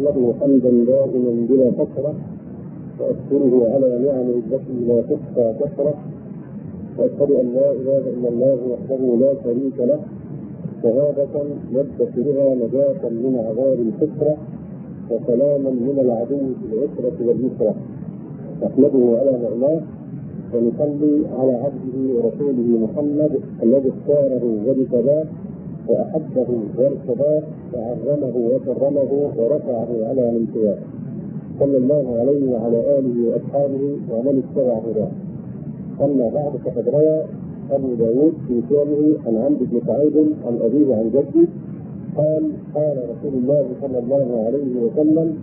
أحمده حمدا دائما بلا فترة، وأشكره على نعمه التي لا تحصى كثرة، وأشهد أن لا إله إلا الله وحده لا شريك له شهادة يبتكرها نجاة من عذاب الفكرة وسلاما من العدو في العسرة واليسرى. أحمده على نعماه ونصلي على عبده ورسوله محمد الذي اختاره واجتباه وأحبه وارتضاه وعظمه وكرمه ورفعه على من سواه، صلى الله عليه وعلى آله وأصحابه ومن اتبع هداه. أما بعد، فقد روى أبو داود في سننه عن عمرو بن سعيد عن أبيه عن جده قال: قال رسول الله صلى الله عليه وسلم: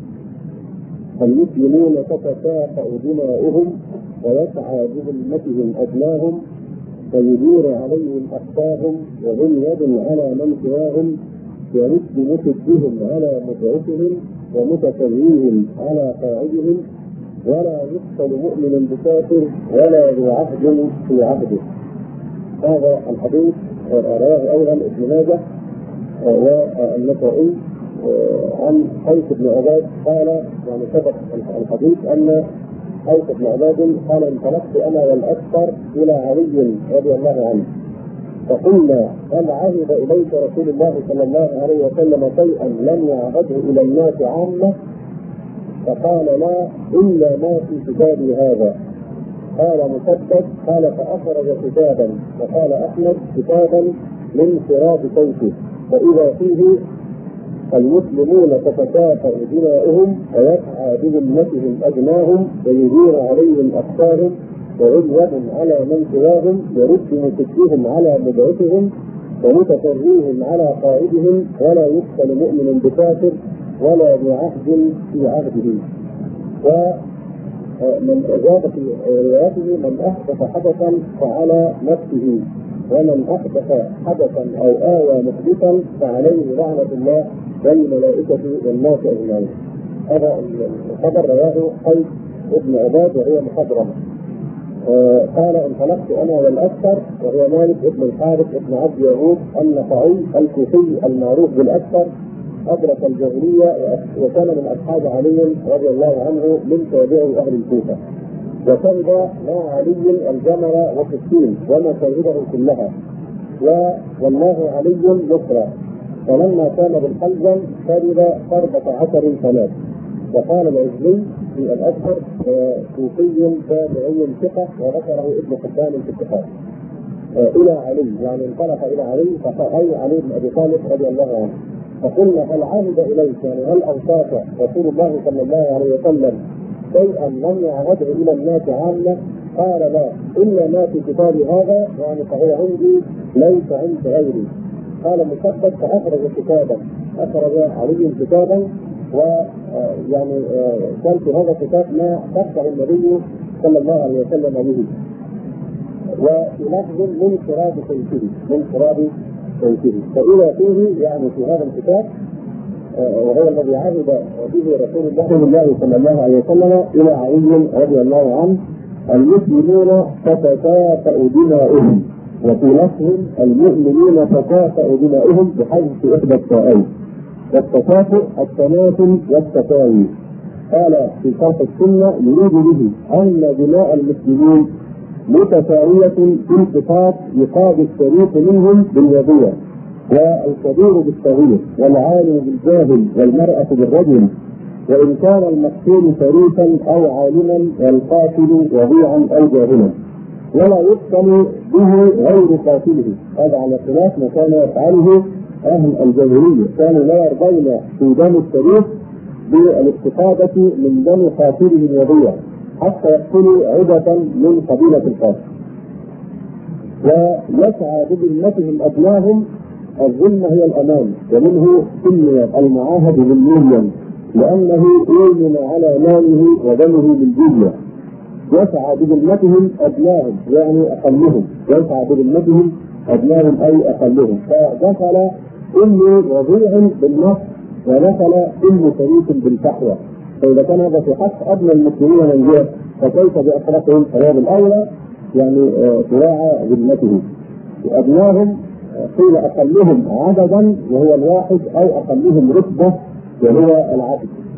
المسلمون تتكافأ دماؤهم ويسعى بذمتهم أدناهم ويدور عليهم أخطاهم وهم يد على من سواهم يرد مسدهم على مدعتهم ومتسويهم على قاعدهم ولا يقتل مؤمن بكافر ولا ذو عهد في عهده. هذا الحديث رواه أيضا ابن ماجه والنسائي عن قيس بن عباد قال، يعني سبق الحديث أن قيس بن عباد قال: انطلقت أنا والأكثر إلى علي رضي الله عنه فقلنا: هل عهد إليك رسول الله صلى الله عليه وسلم شيئا لم يعهده إلى الناس عامة؟ فقال: لا، إلا ما في كتابي هذا. قال مسدد: قال فأخرج كتابا، وقال أحمد: كتابا من شراب سيفه، فإذا فيه: المسلمون تتكافأ دماؤهم ويسعى بذمتهم أدناهم ويدير عليهم أخطاهم وعدوة على من سواهم يرد مسدهم على مدعتهم ومتفريهم على قائدهم ولا يقتل مؤمن بكافر ولا ذو عهد في عهده. ومن أجاب في روايته: من أحدث حدثا فعلى نفسه، ومن أحدث حدثا أو آوى محدثا فعليه لعنة الله والملائكة والناس أجمعين. هذا الخبر رواه قيس بن عباد وهي مخضرمة. قال: انطلقت أنا والأكثر، وهو مالك بن الحارث بن عبد يعقوب النخعي الكوفي المعروف بالأكثر، أدرك الجاهلية وكان من أصحاب علي رضي الله عنه من تابعي أهل الكوفة، وشهد مع علي الجمر والسكين ومشاهده كلها، والله علي يسرى. فلما كان بالحلزم شرب 14 سنة. وقال العزلي في الأكثر: كوفي تابعي ثقة، وذكره ابن حبان في الثقات. إلى علي، يعني انطلق إلى علي فأي علي بن أبي طالب رضي الله عنه. فقلنا: هل عهد إليك، يعني هل أوصاك رسول الله صلى الله عليه وسلم شيئا لم يعهده إلى الناس عامة؟ قال: لا، إلا ما في كتابي هذا، يعني فهو عندي ليس عند غيري. قال مسدد: فأخرج كتابا، أخرج علي كتابا، ويعني كان في هذا الكتاب ما خصه النبي صلى الله عليه وسلم به، وفي لفظ من شراب سيفه، من شراب سيفه. فإذا فيه، يعني في هذا الكتاب وهو الذي عهد به رسول الله صلى الله عليه وسلم إلى علي رضي الله عنه: المسلمون تتكافأ دماؤهم، وفي لفظ: المؤمنين تتكافأ دماؤهم بحذف إحدى التاءين، والتكافؤ التماثل والتساوي. قال في شرح السنة: يريد به أن دماء المسلمين متساوية في انتقاص رقاب الشريف منهم بالوضيع، والكبير بالصغير، والعالم بالجاهل، والمرأة بالرجل، وإن كان المقتول شريفا أو عالما والقاتل وضيعا أو جاهلا، ولا يقتل به غير قاتله. هذا على خلاف ما كان يفعله أهل الجاهلية، كانوا لا يرضون في دم الشريف بالاستفادة من دم قاتله الوضيع حتى يقتلوا عدة من قبيلة القاتل. ويسعى بذمتهم أدناهم، الذمة هي الأمان، ومنه سمي المعاهد ذميا لأنه يؤمن على ماله ودمه بالجزية. يسعى بذمتهم أدناهم، يعني أقلهم، يسعى بذمتهم أدناهم أي أقلهم. فدخل كل وضيع بالنص ودخل كل شريك بالفحوى. فإذا كان هذا في حق أدنى المسلمين من جهة، فكيف بأخلاقهم؟ فهذا الأولى يعني تراعى ذمته. أدناهم قيل أقلهم عددا وهو الواحد، أو أقلهم رتبة وهو العبد.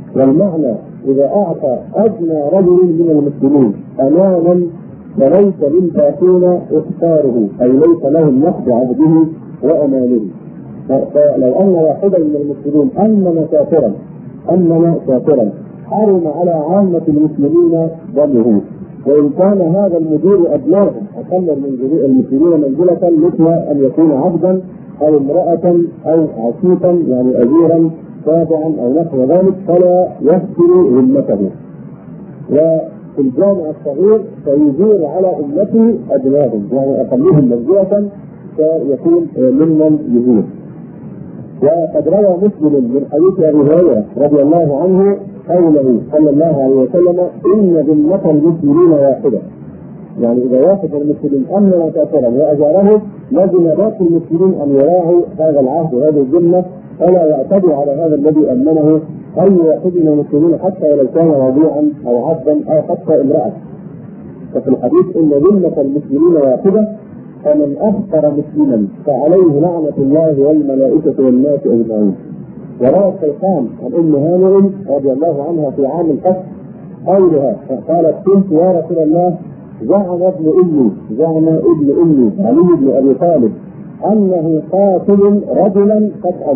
والمعنى إذا أعطى أدنى رجل من المسلمين أمانا فليس للباقين إخساره، أي ليس لهم نقد عبده وأمانه. فلو أن واحدا من المسلمين أمن كافرا حرم على عامة المسلمين دمه، وإن كان هذا المدير أدناهم أقل من المسلمين منزلة، مثل أن يكون عبدا أو امرأة أو عسيفا يعني أجيرا تابعا أو نحو ذلك، فلا يهتر ذمته. وفي الجامع الصغير فيجير على أمته أدناهم يعني أقلهم منزلة فيكون ممن يجير. وقد روى مسلم من حديث أبي هريرة رضي الله عنه قوله صلى الله عليه وسلم: إن ذمة المسلمين واحدة. يعني إذا واحد من المسلمين أمن كافرا وأجاره لازم باقي المسلمين أن يراعوا هذا العهد وهذه الذمة، فلا يعتدوا على هذا الذي أمنه أي واحد من المسلمين حتى ولو كان رضيعا أو عبدا أو حتى امرأة. ففي الحديث إن ذمة المسلمين واحدة، فمن أخطر مسلما فعليه لعنة الله والملائكة والناس أجمعين. وروى الشيخان عن أم هانئ رضي الله عنها في عام الفتح قولها فقالت: قلت يا رسول الله زعم ابن أمي علي بن أبي طالب أنه قاتل رجلا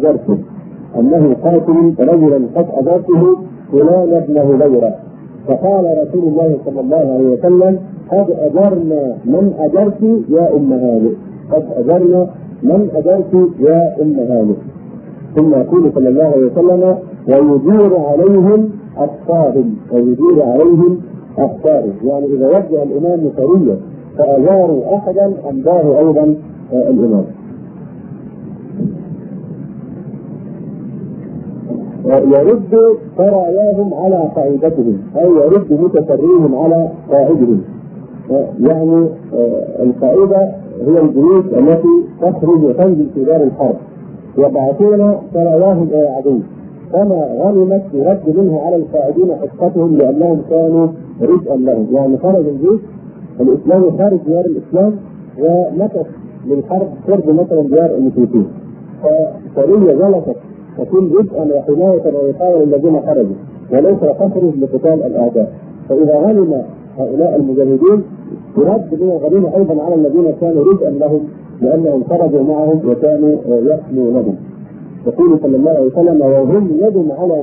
قد أجرته فلان بن هبيرة. فقال رسول الله صلى الله عليه وسلم: قد أجرنا من أجرت يا أم هانئ. ثم يقول صلى الله عليه وسلم: ويجير عليهم الصائم. يعني إذا وجه الإمام سريا فأجاروا أحدا أمضاه أيضا الإمام. يرد سراياهم على قاعدتهم، أي يرد متسريهم على قاعدهم. يعني القاعدة هي الجيوش التي تخرج وتنزل في دار الحرب، يبعثون سراياهم إلى العدو، فما غنمت يرد منها على القائدين حصتهم لأنهم كانوا رزقا لهم. يعني خرج الجيش الإسلامي خارج ديار الإسلام ومكث للحرب قرب مثلا ديار المشركين، فسرية جلست تكون رزقا وحماية ووقاية للذين خرجوا وليس تخرج لقتال الأعداء. فإذا غنم هؤلاء المجاهدين يرد من الغنيمة أيضا على الذين كانوا رزقا لهم لأنهم خرجوا معهم وكانوا يحموا لهم. يقول صلى الله عليه وسلم: وهم يد على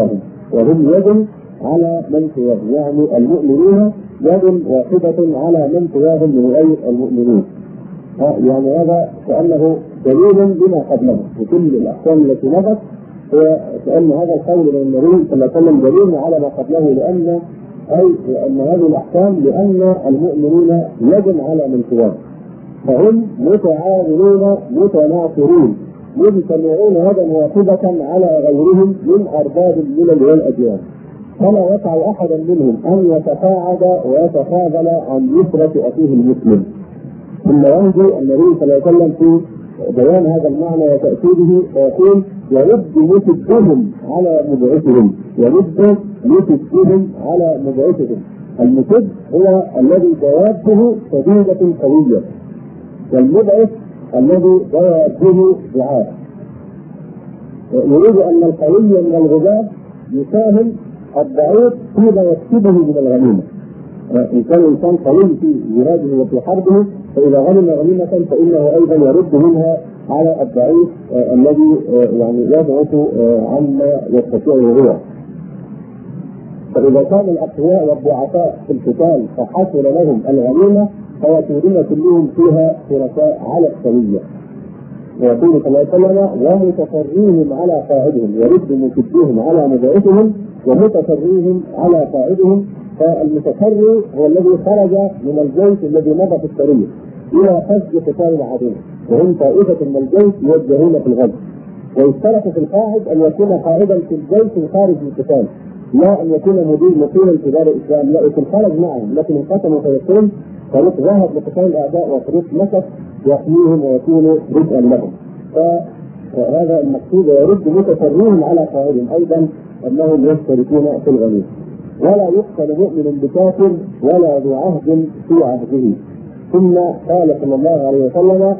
من سواهم، يعني المؤمنون يد واحدة على من سواهم من غير المؤمنين. يعني هذا كأنه دليل بما قبله، وكل الأحكام التي مضت هي كأن هذا القول من النبي صلى الله عليه وسلم دليل على ما قبله، لأن هذه الأحكام لأن المؤمنين يد على من سواهم، فهم متعاونون متناصرون مجتمعون يدا واحدة على غيرهم من أرباب الملل والأديان، فلا يقع أحدا منهم أن يتقاعد ويتخاذل عن يسرة أخيه المسلم. ثم ينجو النبي صلى الله عليه وسلم في بيان هذا المعنى وتأكيده فيقول: يرد مسدهم على مبعثهم. المسد هو الذي جوابه شديدة قوية، والمبعث الذي جوابه ضعاف. يريد أن القوي من الغباء يساهم الضعيف فيما يكسبه من الغنيمة. إن كان الإنسان قوي في جهاده وفي حربه فإذا غنم غنيمة فإنه أيضا يرد منها على الضعيف الذي يعني يضعف عما يستطيع هو. فإذا كان الأقوياء والضعفاء في القتال فحصل لهم الغنيمة فيكونون كلهم فيها شركاء على السوية. ويقول صلى الله عليه وسلم: ومتفريهم على قائدهم، يرد مسدهم على مبعثهم ومتفريهم على قائدهم. فالمتفري هو الذي خرج من الجيش الذي مضى في السرية إلى قصد قتال العدو، وهم طائفة من الجيش يوجهون في الغزو. ويشترط في القائد أن يكون قائدا في الجيش الخارج من القتال، لا أن يكون مقيما في دار الإسلام، لا يكون خرج معهم لكن انقسموا فيكون فريق ذهب لقتال الأعداء وفريق مكث يحميهم ويكون رزقا لهم. فهذا المقصود. يرد متفريهم على قائدهم أيضا أنهم يشتركون في الغنيمة. ولا يقتل مؤمن بكافر ولا ذو عهد في عهده. ثم قال صلى الله عليه وسلم: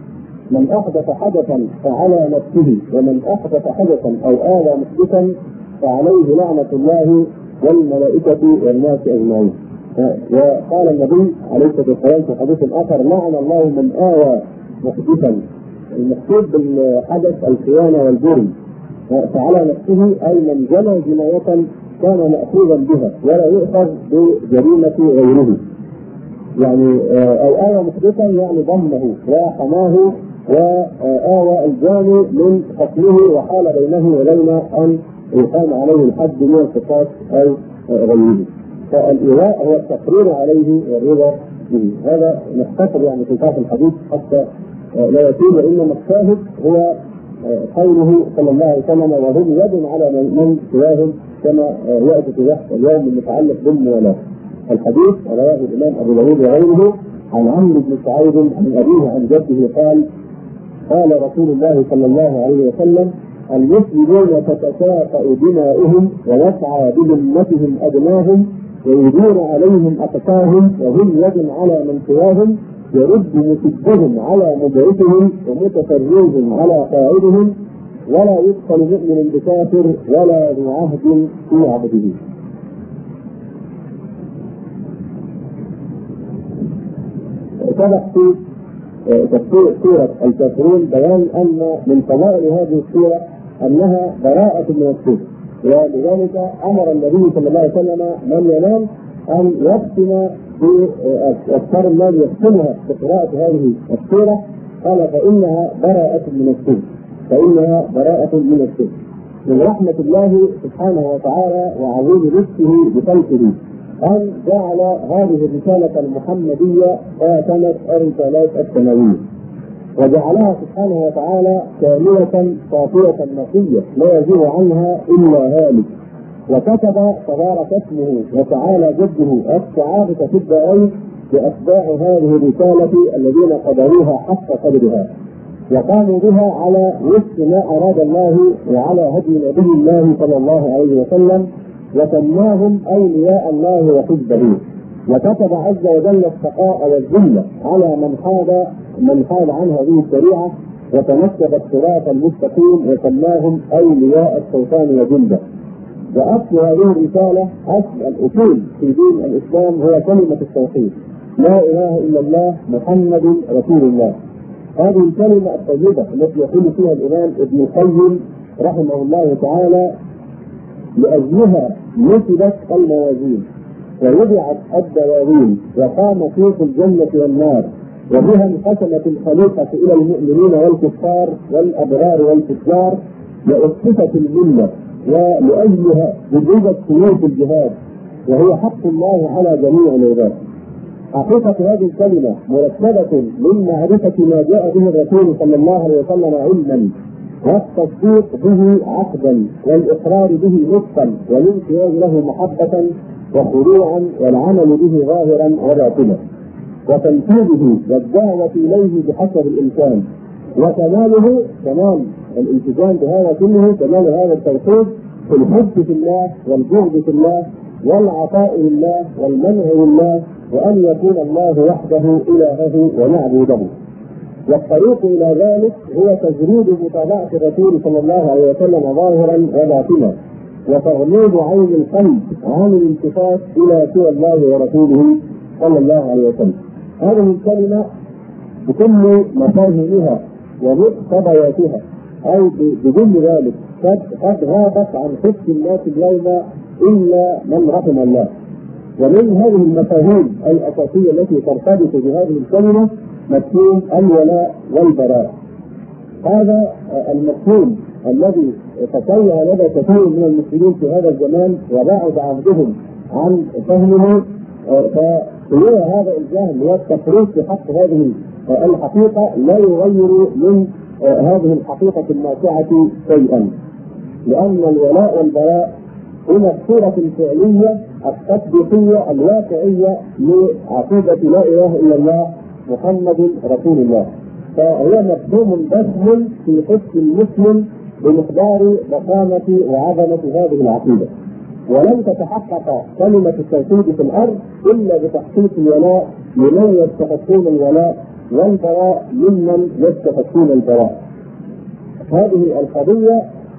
من أحدث حدثا فعلى نفسه، ومن أحدث حدثا أو آذى محدثا فعليه لعنة الله والملائكة والناس أجمعين. وقال النبي عليه الصلاة والسلام في حديث آخر: لعن الله من آوى محدثا. المقصود بالحدث الخيانة والجرم، فعلى نفسه أي من جنى جناية كان مأخوذا بها ولا يؤخذ بجريمة غيره. يعني أو آوى محدثا يعني ضمه وحماه وآوى الجاني من قتله وحال بينه وبين أن يقام عليه الحد من القصاص أو غيره. فالإيواء هو التقرير عليه والرضا به. هذا نختصر يعني في طرف الحديث حتى لا يتم، وإنما الشاهد هو قوله صلى الله عليه وسلم: وهم يد على من سواهم، كما يأتي في بحث اليوم المتعلق بالموالاة. الحديث رواه الإمام أبو داود وغيره عن عمرو بن سعيد عن أبيه عن جده قال: قال رسول الله صلى الله عليه وسلم: المسلمون تتكافأ دماؤهم ويسعى بذمتهم أدناهم ويدور عليهم أقساهم، وهم يد على من سواهم، يرد مسدهم على مبعثهم ومتفرجهم على قاعدهم، ولا يدخل مؤمن بكافر ولا ذو عهد في عبده. سبق في تفسير سورة الكافرون بيان أن من فضائل هذه السورة أنها براءة من الشرك، ولذلك أمر النبي صلى الله عليه وسلم من ينام أن يختم بأذكار الله يختمها بقراءة هذه السورة، قال: فإنها براءة من الشرك، فإنها براءة من الشرك. من رحمة الله سبحانه وتعالى وعظيم رزقه بخلقه أن جعل هذه الرسالة المحمدية خاتمة الرسالات السماوية، وجعلها سبحانه وتعالى كاملة صافية نقية لا يزيغ عنها إلا هالك. وكتب تبارك اسمه وتعالى جده السعادة في الدارين بأتباع هذه الرسالة الذين قدروها حق قدرها وقاموا بها على وفق ما أراد الله وعلى هدي نبي الله صلى الله عليه وسلم، وسماهم أولياء الله وحزبه. وكتب عز وجل الشقاء والذلة على من حاد عن هذه الشريعة وتمسك الصراط المستقيم، وسماهم أولياء الشيطان وجنده. وأصل هذه الرسالة، أصل الأصول في دين الإسلام هو كلمة التوحيد: لا إله إلا الله محمد رسول الله. هذه الكلمة الطيبة التي يقول فيها الإمام ابن القيم رحمه الله تعالى: لأجلها نسبت الموازين ووضعت الدواوين وقام سيف الجنة والنار، وبها انقسمت الخليقة إلى المؤمنين والكفار والأبرار والفجار، وأسست الملة، ولأجلها وجدت سيوف الجهاد، وهي حق الله على جميع العباد. حقيقة هذه الكلمة مركبة من معرفة ما جاء به الرسول صلى الله عليه وسلم علما، والتصديق به عقدا، والإقرار به نطقا، والانقياد له محبة وخضوعا، والعمل به ظاهرا وباطنا، وتنفيذه والدعوة إليه بحسب الإمكان. وكماله كمال الالتزام بهذا كله، كمال هذا التوحيد في الحب في الله والبغض في الله والعطاء لله والمنع لله، وأن يكون الله وحده إلهه ونعبده. والطريق إلى ذلك هو تجريد متابعة الرسول صلى الله عليه وسلم ظاهرا وباطنا، وتغميض عين القلب عن الالتفات إلى سوى الله ورسوله صلى الله عليه وسلم. هذه الكلمة بكل مفاهيمها ومقتضياتها، أي بجل ذلك قد غابت عن حس الناس اليوم إلا من رحم الله. ومن هذه المفاهيم الأساسية التي ترتبط بهذه الكلمة مفهوم الولاء والبراء. هذا المفهوم الذي تسوى لدى كثير من المسلمين في هذا الزمان وبعد عهدهم عن فهمه، فهو هذا الجهل والتفريط في حق هذه الحقيقة لا يغير من هذه الحقيقة النافعة شيئا، لأن الولاء والبراء هما الصورة الفعلية التطبيقية الواقعية لعقيدة لا إله إلا الله محمد رسول الله. فهو مفهوم بسم في حس المسلم بمقدار ضخامة وعظمة هذه العقيدة. ولن تتحقق كلمة التوحيد في الأرض إلا بتحقيق الولاء لمن يستحقون الولاء والبراء ممن يستحقون البراء. هذه القضية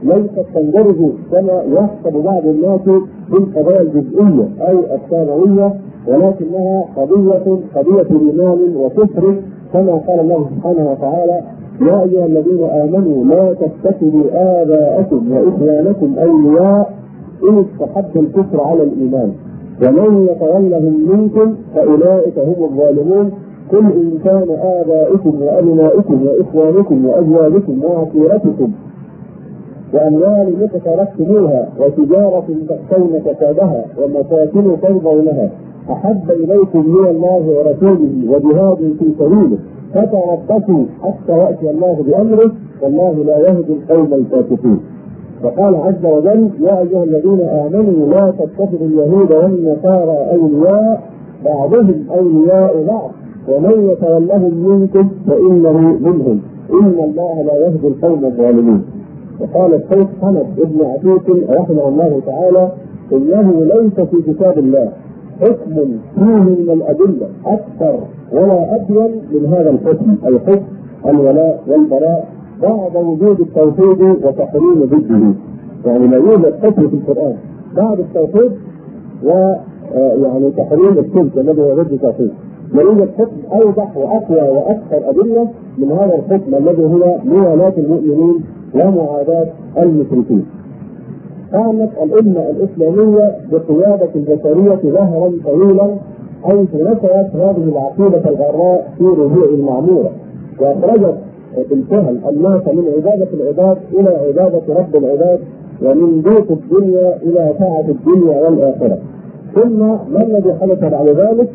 ليست تندرج كما يحسب بعض الناس في القضايا الجزئيه او الثانويه، ولكنها قضيه ايمان وكفر، كما قال الله سبحانه وتعالى: يا ايها الذين امنوا لا تتخذوا اباءكم واخوانكم اولياء ان استحبوا الكفر على الايمان ومن يتولهم منكم فاولئك هم الظالمون. قل ان كان اباؤكم وابناؤكم واخوانكم وازواجكم وعشيرتكم واموال اقترفتموها وتجاره تخشون كسادها ومساكن ترضونها احب اليكم من الله ورسوله وجهاد في سبيله فتربصوا حتى ياتي الله بامره والله لا يهدي القوم الفاسقين. وقال عز وجل: يا ايها الذين امنوا لا تتخذوا اليهود والنصارى اولياء بعضهم اولياء بعض ومن يتولهم منكم فانه منهم ان الله لا يهدي القوم الظالمين. وقال الشيخ حمد بن عتيق رحمه الله تعالى: انه ليس في كتاب الله حكم فيه من الادله اكثر ولا ابين من هذا الحكم، اي حكم الولاء والبراء بعد وجود التوحيد وتحريم ضده. يعني لا يوجد حكم في القران بعد التوحيد ويعني تحريم الشرك الذي هو ضد التوحيد، لا يوجد حكم اوضح واقوى واكثر ادله من هذا الحكم الذي هو موالاه المؤمنين ومعاداه المشركين. قامت الامه الاسلاميه بقياده البشريه ظهرا طويلا حيث نشرت هذه العقيده الغراء في ربوع المعموره، واخرجت بالفهم الناس من عباده العباد الى عباده رب العباد، ومن ضيق الدنيا الى سعه الدنيا والاخره. ثم ما الذي حدث بعد ذلك؟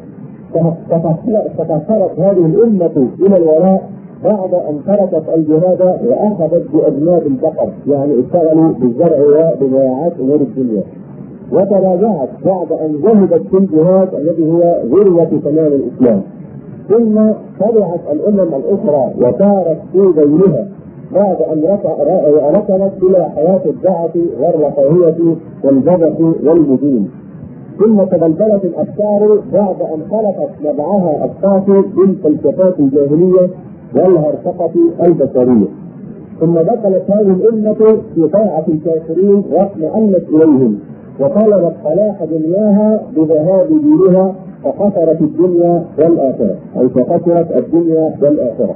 تكثرت هذه الامه الى الوراء بعد ان تركت الجهاد واخذت باذناب البقر، يعني اشتغلوا بالزرع وبضياعات امور الدنيا، وتراجعت بعد ان زهدت في الجهاد الذي هو ذروه تمام الاسلام. ثم تبعت الامم الاخرى وسارت في ذيلها بعد ان ركنت الى حياه الضعف والرفاهيه والجبح والمدين. ثم تبلبلت الافكار بعد ان خلقت نبعها الصافي بالفلسفات الجاهليه والهرطقه البشريه. ثم دخلت هذه الامه في طاعه الكافرين واطمأنت اليهم وطلبت صلاح دنياها بذهاب دينها فخسرت الدنيا والاخره، اي فخسرت الدنيا والاخره.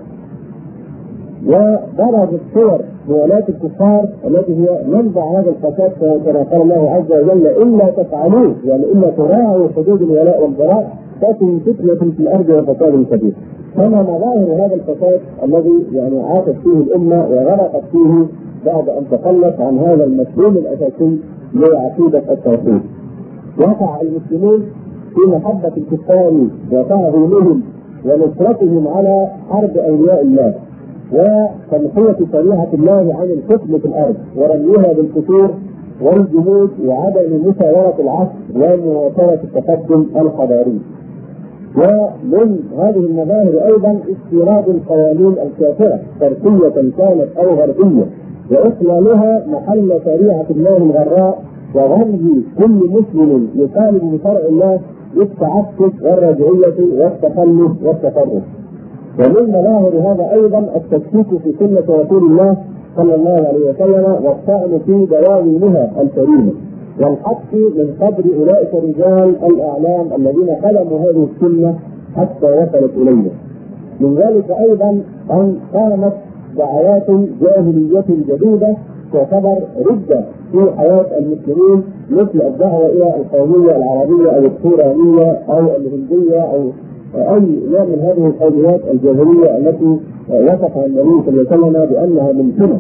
وبرزت صور موالاه الكفار التي هي منبع هذا الفساد، كما قال الله عز وجل: الا تفعلوه، يعني الا تراعوا حدود الولاء والبراء تكن فتنه في الارض وفساد كبير. كما مظاهر هذا الفساد الذي يعني عاشت فيه الامه وغرقت فيه بعد ان تخلت عن هذا المفهوم الاساسي لعقيده التوحيد. وقع المسلمون في محبه الكفار وتعظيمهم ونصرتهم على حرب اولياء الله وتمحية شريعة الله عن الحكم في الارض ورميها بالفتور والجمود وعدم مساواة العصر ومواصلة التقدم الحضاري. ومن هذه المظاهر ايضا استيراد القوانين الكافرة شرقية كانت او غربية واخلالها محل شريعة الله الغراء وغمز كل مسلم يطالب بشرع الله بالتعسف والرجعية والتخلف والتفرق. ومن مظاهر هذا ايضا التشكيك في سنة رسول الله صلى الله عليه وسلم والطعن في دواوينها الكريمة والحق من قدر اولئك الرجال الاعلام الذين خدموا هذه السنة حتى وصلت الينا. من ذلك ايضا ان قامت دعوات جاهلية جديدة تعتبر ردة في حياة المسلمين، مثل الدعوة الى القومية العربية او التورانية او الهندية او اي نوع من هذه القوميات الجاهليه التي وصفها النبي صلى الله عليه وسلم بانها منتنه.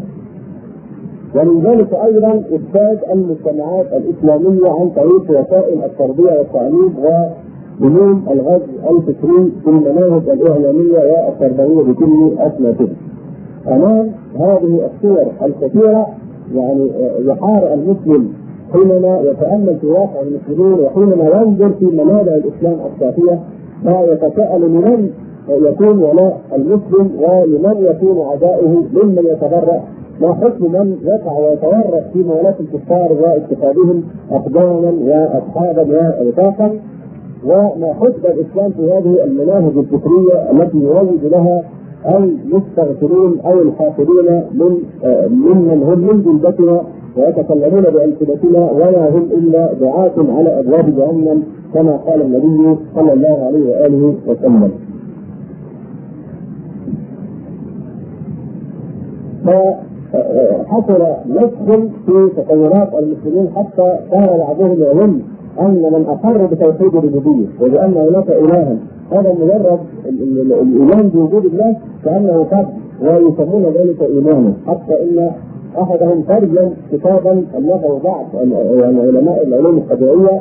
ومن ذلك ايضا افساد المجتمعات الاسلاميه عن طريق وسائل التربيه والتعليم وفنون الغزو الفكري في المناهج الاعلاميه والتربويه بكل اسمائها. امام هذه الصور الكثيره يعني يحار المسلم حينما يتامل في واقع المسلمين وحينما ينظر في منابع الاسلام الصافيه فيتساءل لمن يكون ولاء المسلم ولمن يكون عداؤه، ممن يتبرأ، ما حكم من يقع ويتورط في مولاة الكفار واتخاذهم اقداما واصحابا ورفاقا، وما حكم الاسلام في هذه المناهج الفكريه التي يروج لها المستغفرين أو الحافظين ممن هم من جلدتنا ويتكلمون بألسنتنا ولا هم إلا دعاة على أبواب جهنم كما قال النبي صلى الله عليه وآله وسلم. فحصل نسخ في تطورات المسلمين حتى صار بعضهم يظن أن من أقر بتوحيد الربوبية وبأن هناك إلها هذا مجرد الإيمان بوجود الله كأنه فضل ويسمون ذلك إيمانا، حتى إن أحدهم ترجم كتابا ألفه بعض يعني علماء العلوم الطبيعية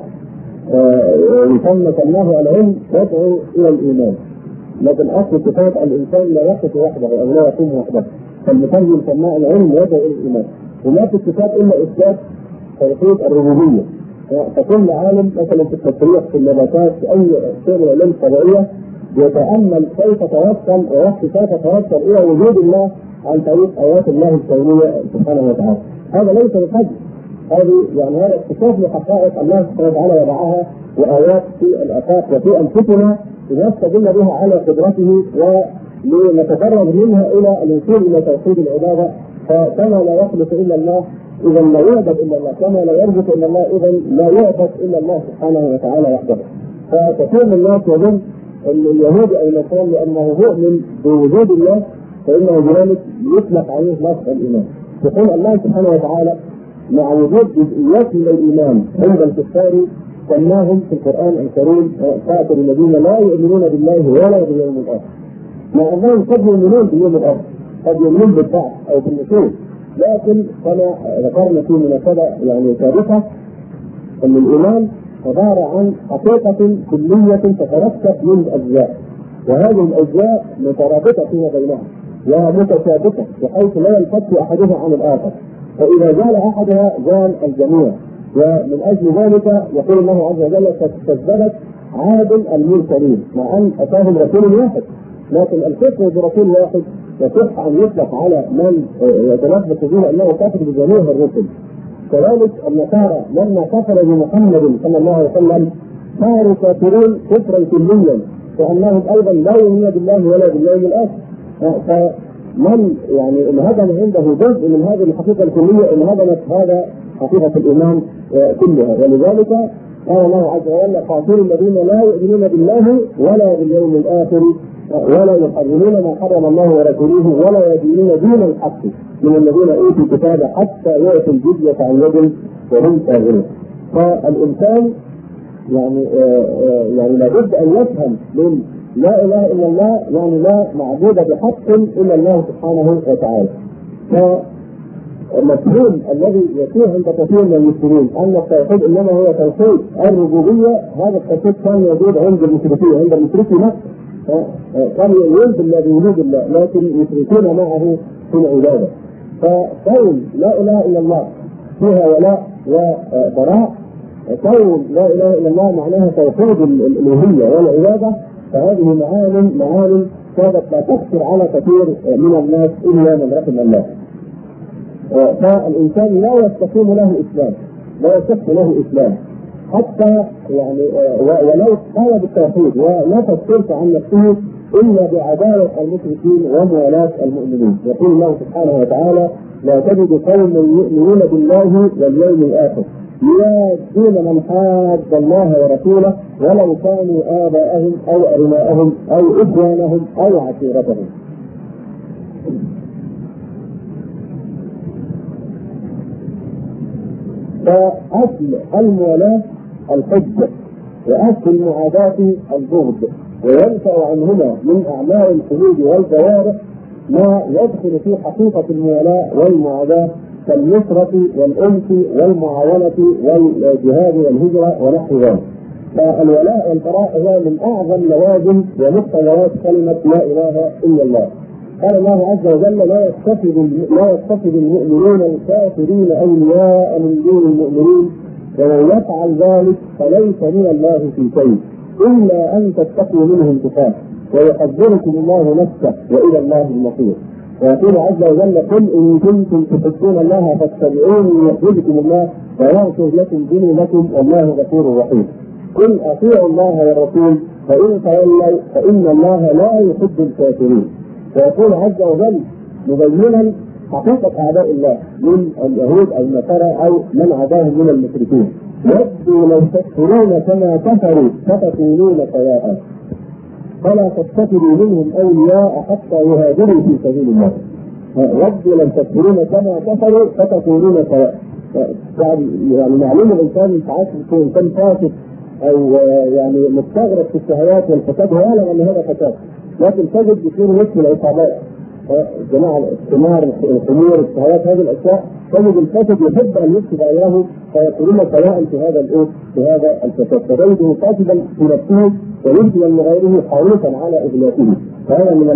سماه العلم يدعو إلى الإيمان، لكن أصل كتاب الإنسان لا يقف وحده أو لا يقوم وحده، فالمترجم سماه العلم يدعو إلى الإيمان. وما في الكتاب إلا إثبات توحيد الربوبية. فكل عالم مثلا في التطبيق في النباتات في أي شيء من العلوم الطبيعية يتأمل كيف توصل ويحكي كيف توصل إلى وجود الله عن طريق آيات الله الكونية سبحانه وتعالى. هذا ليس بحج، هذه يعني هذا اكتشاف لحقائق الله سبحانه وتعالى وضعها وآيات في الآفاق وفي أنفسنا لنستدل بها على قدرته ولنتقرب منها إلى الوصول إلى توحيد العبادة. فكما لا يخلق إلا الله إذا لا يعبد إلا الله، كما لا يرزق إلا الله إذا لا يعبد إلا الله سبحانه وتعالى وحده. فكثير من الناس يظن أن اليهود أو النصارى لأنه مؤمن بوجود الله فإنه بذلك يطلق عليه لفظ الإيمان. يقول الله سبحانه وتعالى مع وجود جزئيات من الإيمان عند الكفار سماهم في القرآن الكريم خاطر الذين لا يؤمنون بالله ولا باليوم الآخر، مع أنهم قد يؤمنون باليوم الآخر، قد يؤمنون بالبعث أو بالنشور، لكن كما ذكرنا في مناسبة يعني سابقة أن الإيمان عبارة عن حقيقة كلية تتركب من أجزاء، وهذه الأجزاء مترابطة فيما بينها ومتشابكة بحيث لا ينفك أحدها عن الآخر، فإذا زال أحدها زال الجميع. ومن أجل ذلك يقول الله عز وجل كذبت عاد المرسلين مع أن أتاهم رسول واحد، لكن الكفر برسول واحد يصح أن يطلق على من يتلبس به أنه كافر بجميع الرسل. كذلك النصارى لما كفروا بمحمد صلى الله عليه وسلم صاروا كافرين كفرا كليا، فانهم ايضا لا يؤمنون بالله ولا باليوم الاخر. فمن يعني ان هدم عنده جزء من هذه الحقيقه الكليه ان هدمت هذا حقيقه الايمان كلها. ولذلك قال الله عز وجل قاتلوا الذين لا يؤمنون بالله ولا باليوم الاخر ولا يحرمون ما حرم الله ورسوله ولا يدينون دين الحق من الذين اوتوا الكتاب حتى ياتوا الجزيه عن يد وهم صاغرون. فالانسان يعني لابد ان يفهم من لا اله الا الله يعني لا معبود بحق الا الله سبحانه وتعالى. فالمفهوم الذي يكون عند كثير من المسلمين ان التوحيد انما هو توحيد الربوبيه، هذا التوحيد كان موجود عند المشركين، عند المشركين نفسه كانوا يؤمنون بالله بوجود الله لكن يشركون معه في العباده. فقول لا اله الا الله فيها ولاء وبراء، قول لا اله الا الله معناها توحيد الالوهيه والعباده، فهذه معان كانت لا تخطر على كثير من الناس الا من رحم الله. فالانسان لا يستقيم له اسلام، لا يصح له اسلام حتى يعني ولو قال بالتوحيد ونفى الشرك عن نفسه الا بعداوه المشركين وموالاه المؤمنين. يقول الله سبحانه وتعالى لا تجد قوما يؤمنون بالله واليوم الاخر يوادون من حاد الله ورسوله ولو كانوا آباءهم أو أبناءهم أو إخوانهم أو عشيرتهم. فأصل المولاة الحجة وأصل المعاداة البغض، وينفع عنهما من أعمال القلوب والجوارح ما يدخل في حقيقة المولاة والمعاداة كالنصرة والأنس والمعاونة والجهاد والهجرة ونحو ذلك. فالولاء والبراء هو من أعظم لوازم ومقتضيات كلمة لا إله إلا الله. قال الله عز وجل لا يتخذ المؤمنون الكافرين أولياء من دون المؤمنين ومن يفعل ذلك فليس من الله في شيء إلا أن تتقوا منهم تقاه ويحذركم الله نفسه وإلى الله المصير. ويقول عز وجل قل إن كنتم تحبون الله فاتبعوني يحببكم الله ويغفر لكم ذنوبكم والله غفور رحيم. قل أطيعوا الله والرسول فإن تولوا فإن الله لا يحب الكافرين. ويقول عز وجل مبينا حقيقة أعداء الله من اليهود أو النصارى أو من عداهم من المشركين: ودوا لو تكفرون كما كفروا فتكونون سواء فلا تتخذوا منهم أولياء حتى يهاجروا في سبيل الله. ودوا لو تكفرون كما كفروا فتكونون سواء. يعني معلوم الإنسان ساعات يكون إنسان فاسد أو يعني مستغرق في الشهوات والفساد ويعلم أن هذا فساد، لكن تجد يكون مثل العصابات جماعة الثمار الخمور الشهوات هذه الأشياء، تجد الفاسد يحب أن يفسد غيره فيكونون سواء في هذا الفساد، فتجده فاسدا في نفسه ويفسد من غيره حريصا على إهلاكه. فهذا من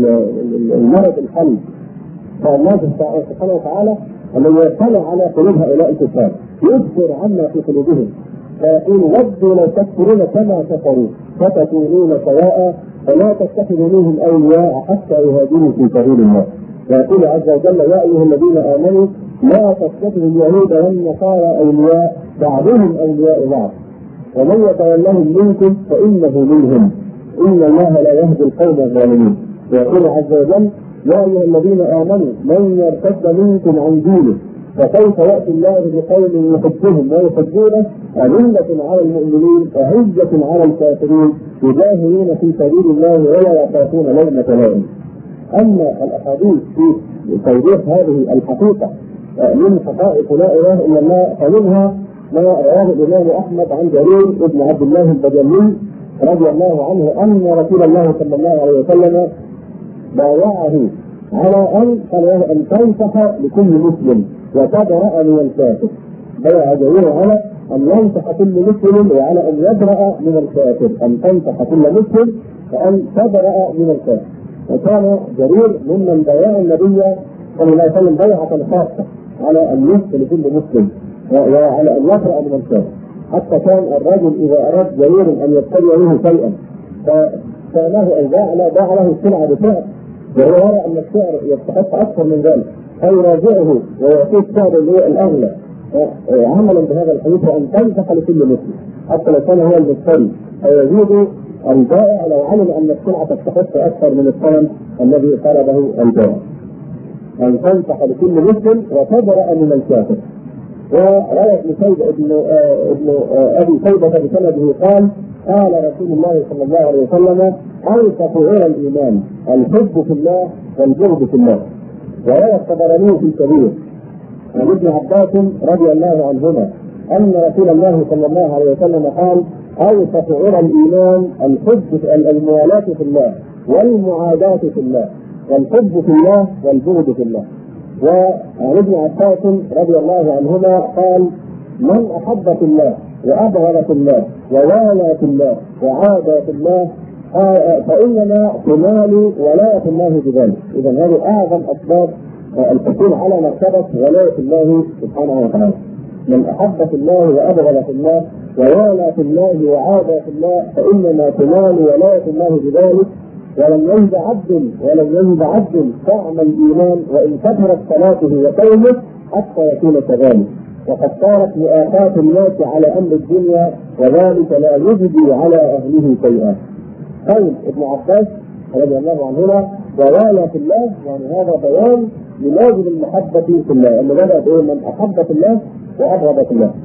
المرض الحمد. فالله سبحانه وتعالى الذي يطلع على قلوب هؤلاء الكفار يخبر عما في قلوبهم فيقول: ودوا لو تكفرون كما كفروا فتكونون سواء فلا تتخذوا منهم أولياء حتى يهاجروا في سبيل الله. ويقول عز وجل: يا أيها الذين آمنوا لا تتخذوا اليهود والنصارى أولياء بعضهم أولياء بعض ومن يتولهم منكم فإنه منهم إن الله لا يهدي القوم الظالمين. ويقول عز وجل: يا أيها الذين آمنوا من يرتد منكم عن دينه فسوف يأتي الله بقوم يحبهم ويحبونه أذلة على المؤمنين أعزة على الكافرين يجاهدون في سبيل الله ولا يخافون لومة لائم. أما الأحاديث في توضيح هذه الحقيقة من حقائق لا إله إلا الله فمنها ما رواه الإمام أحمد عن جرير بن عبد الله البجلي رضي الله عنه أن رسول الله صلى الله عليه وسلم بايعه على أن تنصح لكل مسلم وتبرأ من الكافر. بايع جرير على أن ينصح كل مسلم وعلى أن يبرأ من الكافر، أن تنصح كل مسلم وأن تبرأ من الكافر. وكان جرير ممن بايع النبي صلى الله عليه وسلم بيعة خاصة على أن ينصح لكل مسلم وعلى أن يبرأ من الكافر، حتى كان الرجل إذا أراد جرير أن يشتري منه شيئا فله أن باع له السلعة بسعر وهو يرى أن السعر يستحق أكثر من ذلك فيراجعه ويعطيه السعر اللي هو الأغلى عملا بهذا الحديث، وأن تنصح لكل مسلم حتى لو كان هو المشتري فيزيد البائع لو علم أن السلعة تستحق أكثر من الثمن الذي طلبه البائع. أن تنصح لكل مسلم وتبرأ من الكافر. وروى ابن أبي شيبة بسنده قال: قال رسول الله صلى الله عليه وسلم: أوصف غير الإيمان الحب في الله والبغض في الله. وروى الطبراني في الكبير عن ابن عباس رضي الله عنهما أن رسول الله صلى الله عليه وسلم قال: أوصف غير الإيمان الحب الموالاة في الله والمعاداة في الله والحب في الله والبغض في الله. وعن ابن عباس رضي الله عنهما قال: من أحب في الله وأبغض في الله ووالى في الله وعادى في الله فإنما تنال ولاية الله بذلك. إذا هذه أعظم أسباب الحصول على مرتبة ولاية الله سبحانه وتعالى. من أحب في الله وأبغض في الله ووالى في الله وعادى في الله فإنما تنال ولاية الله بذلك. ولم يجد عبد طعم الإيمان وإن كثرت صلاته وصومه حتى يكون كذلك. وقد صارت مؤاخاة الناس على أمر الدنيا وذلك لا يجدي على أهله شيئا. قول ابن عباس رضي الله عنهما: ووالى في الله، يعني هذا بيان للازم المحبة في الله، أن بدأت من أحب في الله وأبغض في الله.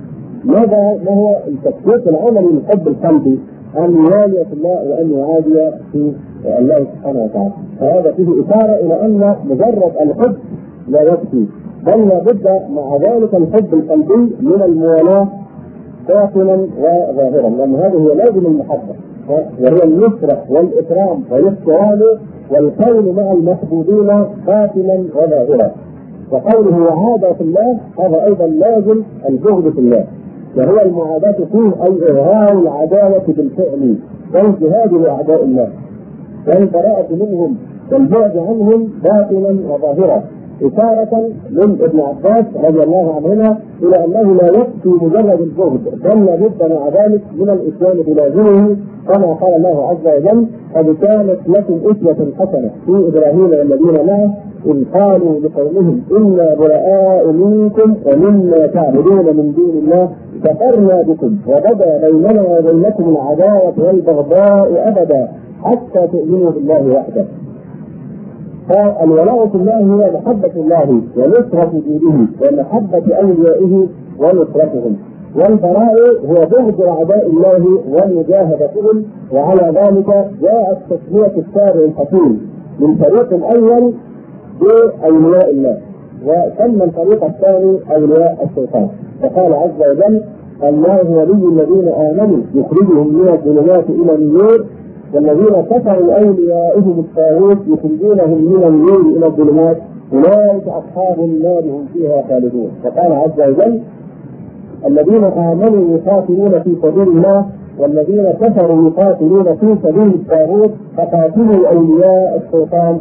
ما هو التكفير العملي للحب القلبي؟ أن يوالي في الله وأن يعادي في الله سبحانه وتعالى. فهذا فيه إشارة إلى أن مجرد الحب لا يكفي، بل لابد مع ذلك الحب القلبي من الموالاة باطنا وظاهرا، لأن هذه هي لازم المحبة، وهي النصرة والإكرام والاحترام والقول مع المحبوبين باطنا وظاهرا. وقوله وعادة في الله هذا أيضا لازم البغض في الله، وهو المعاداة فيه أي إظهار العداوة بالفعل والجهاد لأعداء الله والبراءة منهم والبعد عنهم باطنا وظاهرا. إشارة من ابن عباس رضي الله عنهما إلى أنه لا يكفي مجرد البغض، بل لابد مع ذلك من الإسلام بلازمه، كما قال الله عز وجل: قد كانت لكم أسوة حسنة في إبراهيم والذين معه إذ قالوا لقومهم إنا براء منكم ومما تعبدون من دون الله كفرنا بكم وبدا بيننا وبينكم العداوة والبغضاء أبدا حتى تؤمنوا بالله وحده. فالولاء في الله هي محبة الله ونصرة دينه ومحبة أوليائه ونصرتهم، والبراء هو بغض أعداء الله ومجاهدتهم. وعلى ذلك جاءت تسمية الشارع الحكيم للفريق الأول بأولياء الله، وسمى الفريق الثاني أولياء الشيطان، فقال عز وجل: الله ولي الذين آمنوا يخرجهم من الظلمات إلى النور، والذين كفروا أولياؤهم الطاغوت يخرجونهم من النور إلى الظلمات، أولئك أصحاب النار هم فيها خالدون. وقال عز وجل: الذين آمنوا يقاتلون في سبيل الله والذين كفروا يقاتلون في سبيل الطاغوت فقاتلوا أولياء الشيطان.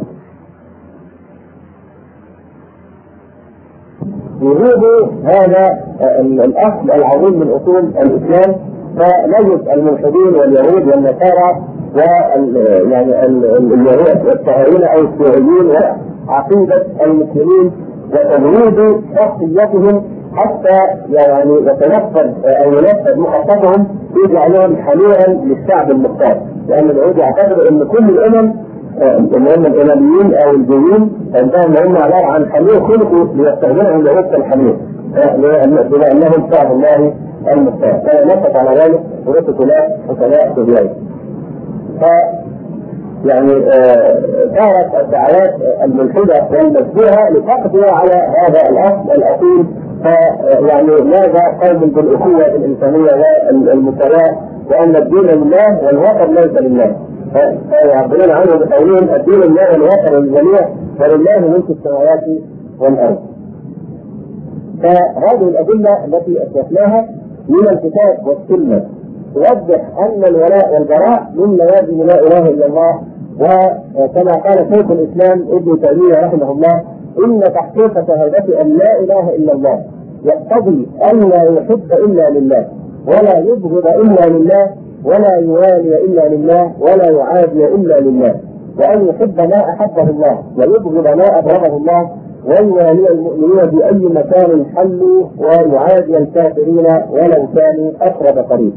وجود هذا الأصل العظيم من أصول الإسلام، فنجد الملحدين واليهود والنصارى اليهود والطاغوت أو الشيوعيين وعقيدة المسلمين وتمويد شخصيتهم حتى يتنفذ أو ينفذ مخططهم يجعلهم حميرا للشعب المختار، لأن اليهود يعتقدوا أن كل الأمم اللي هم الإيمانيين أو الجيين عندهم هم عبارة عن حمير خلقوا ليستخدمهم لربط الحمير بما أنهم شعب الله المختار، فنفت على ذلك ورثة لا حكماء سبيعي. كانت الدعوات الملحدة والمشبوهة لتقضي على هذا الأصل الأصيل. ماذا قوم بالأخوة الإنسانية والمساواة وأن الدين لله والوطن ليس لله، فيعبرون عنه بقولهم: الدين لله والوطن للجميع ولله ملك السماوات والأرض. فهذه الأدلة التي أثبتناها من الكتاب والسنة توضح أن الولاء والبراء من لوازم لا إله إلا الله. وكما قال شيخ الإسلام ابن تيمية رحمه الله: إن تحقيق شهادة أن لا إله إلا الله يقتضي أن لا يحب إلا لله ولا يبغض إلا لله ولا يوالي إلا لله ولا يعادي إلا لله، وأن يحب ما أحبه الله ويبغض ما أبغضه الله، ويوالي المؤمنين في أي مكان حلوا ويعادي الكافرين ولو كانوا أقرب قريب.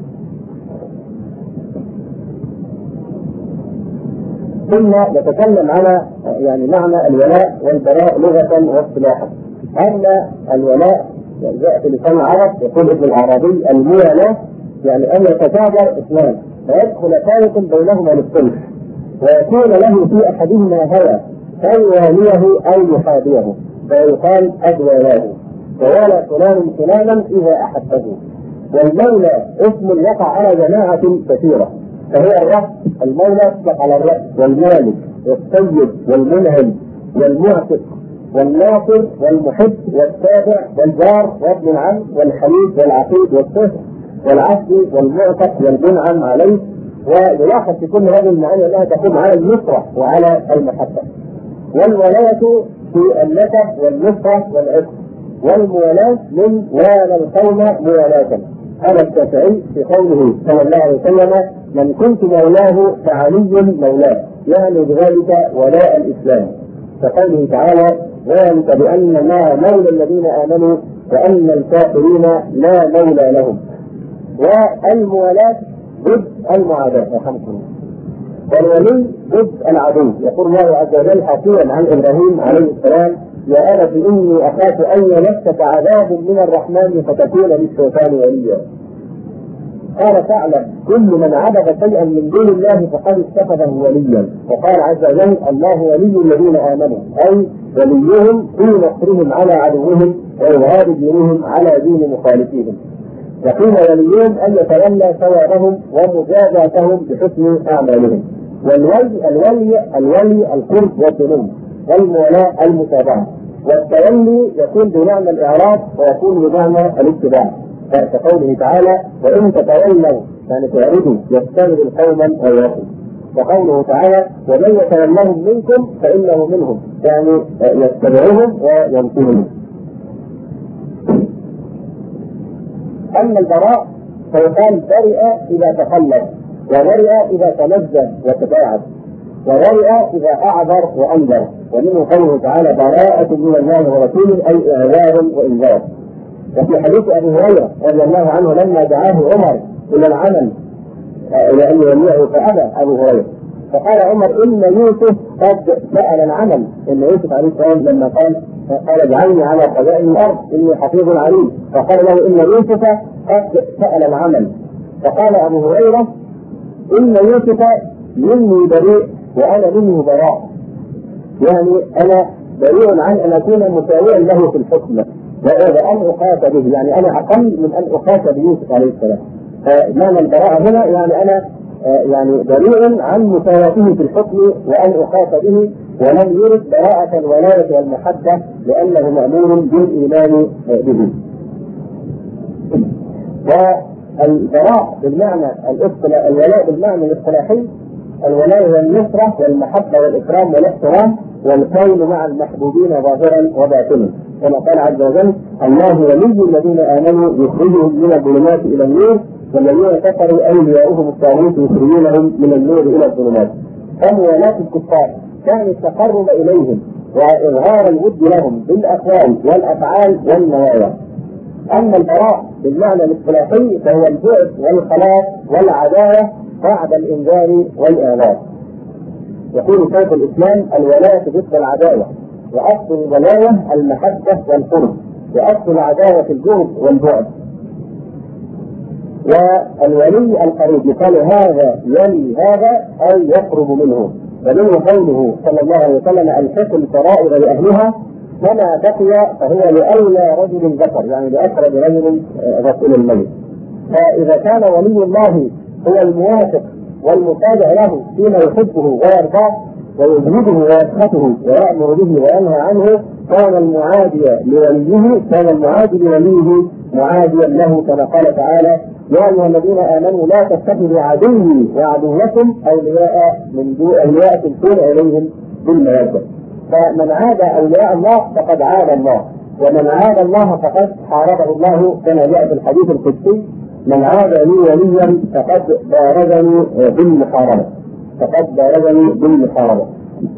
ثم نتكلم على معنى الولاء والبراء لغة واصطلاحا. أما الولاء جاء في لسان العرب يقول ابن العربي: الموالاة أن يتتابع اثنان فيدخل فارق بينهما للصلح ويكون له في أحدهما هوى فيواليه أو يحابيه فيقال أدوالاه، ووالى فلان فلانا إذا أحبه. والمولى اسم يقع على جماعة كثيرة، فهو الرأس، المولى يطلق على الرأس والمالك والسيد والمنعم والمعتق والناصر والمحب والتابع والجار وابن العم والحليف والعقيد والصهر والعبد والمعتق والمنعم عليه. ويلاحظ في كل هذه المعاني أنها تقوم على النصرة وعلى المحبة. والولاية في النسب والنصرة والعتق، والموالاة من والى القوم موالاة. هذا الشافعي في قوله صلى الله عليه وسلم: من كنت مولاه فعلي مولاه، بذلك ولاء الإسلام. كقوله تعالى: ذلك بأن ما مولى الذين آمنوا وأن الكافرين لا مولى لهم. والموالاة ضد المعاداة رحمكم، والولي ضد العدو. يقول الله عز وجل حكيا عن إبراهيم عليه السلام: يا أبت إني أخاف أن يمسك عذاب من الرحمن فتكون للشيطان وليا. قال: فاعلم كل من عبد شيئا من دون الله فقد اتخذه وليا. وقال عز وجل: الله ولي الذين آمنوا، أي وليهم في نصرهم على عدوهم وإظهار دينهم على دين مخالفيهم. وقيل وليهم أن يتولى ثوابهم ومجازاتهم بحسن أعمالهم. الولي القرب والذنوب، والمولاة المتابعة. والتولي يكون بمعنى الإعراض ويكون بمعنى الاتباع، كقوله تعالى: وإن تتولوا تعرضوا يستبدل قوما غيركم. وقوله تعالى: ومن يتولهم منكم فإنه منهم، يتبعهم وينصرهم. أما البراء فيقال برئ إذا تخلص، وبرئ إذا تنزل وتباعد، وبرئ إذا أعذر وأنذر. ومنه قوله تعالى: براءة من الله ورسوله، أي إعذار وإنذار. وفي حديث أبي هريرة رضي الله عنه لما دعاه عمر إلى العمل إلى أن يوليه فأبى أبو هريرة، فقال عمر إن يوسف قد سأل العمل. إن يوسف عليه السلام لما قال اجعلني على خزائن الأرض إني حفيظ عليم، فقال له إن يوسف قد سأل العمل. فقال أبو هريرة إن يوسف مني بريء وأنا منه براء، يعني أنا بريء عن أن أكون مساويا له في الحكم وأن أقاس به، يعني أنا أقل من أن أقاس بيوسف عليه السلام. فمعنى البراءة هنا يعني أنا يعني بريء عن مساواته في الحكم وأن أقاس به، ولم يرد براءة الولاية والمحبة لأنه مأمور بالإيمان به. والبراء بالمعنى الولاء بالمعنى الاصطلاحي الولاية والنصرة والمحبة والإكرام والاحترام والكون مع المحبوبين ظاهرا وباطنا، كما قال عز وجل الله ولي الذين آمنوا يخرجهم من الظلمات إلى النور والذين كفروا أولياؤهم الطاغوت يخرجونهم من النور إلى الظلمات. فموالاة الكفار كان التقرب إليهم وإظهار الود لهم بالأقوال والأفعال والنوايا. أما البراء بالمعنى الاصطلاحي فهو البعد والخلاص والعداوة بعد الإنذار والإعراض. يقول شيخ الإسلام الولاية ضد العداوة، وأصل الولاية المحبة والقرب، وأصل العداوة الجهد والبعد. والولي القريب يقال هذا يلي هذا أو يقرب منه، ومنه قوله صلى الله عليه وسلم الحق الفرائض لأهلها فما بقي فهو لأولى رجل ذكر، يعني لأقرب رجل رسول الميت. فإذا كان ولي الله هو الموافق والمتابع له فيما يحبه ويرضاه ويجهده ويسخطه ويأمر به وينهى عنه كان المعادي لوليه معاديا له، كما قال تعالى يا أيها الذين آمنوا لا تتخذوا عدوي وعدوكم أولياء تلقون إليهم بالمودة. فمن عاد أولياء الله فقد عاد الله، ومن عاد الله فقد حاربه الله، كما جاء في الحديث القدسي من عاد لي وليا فقد بارزني بالمحاربة.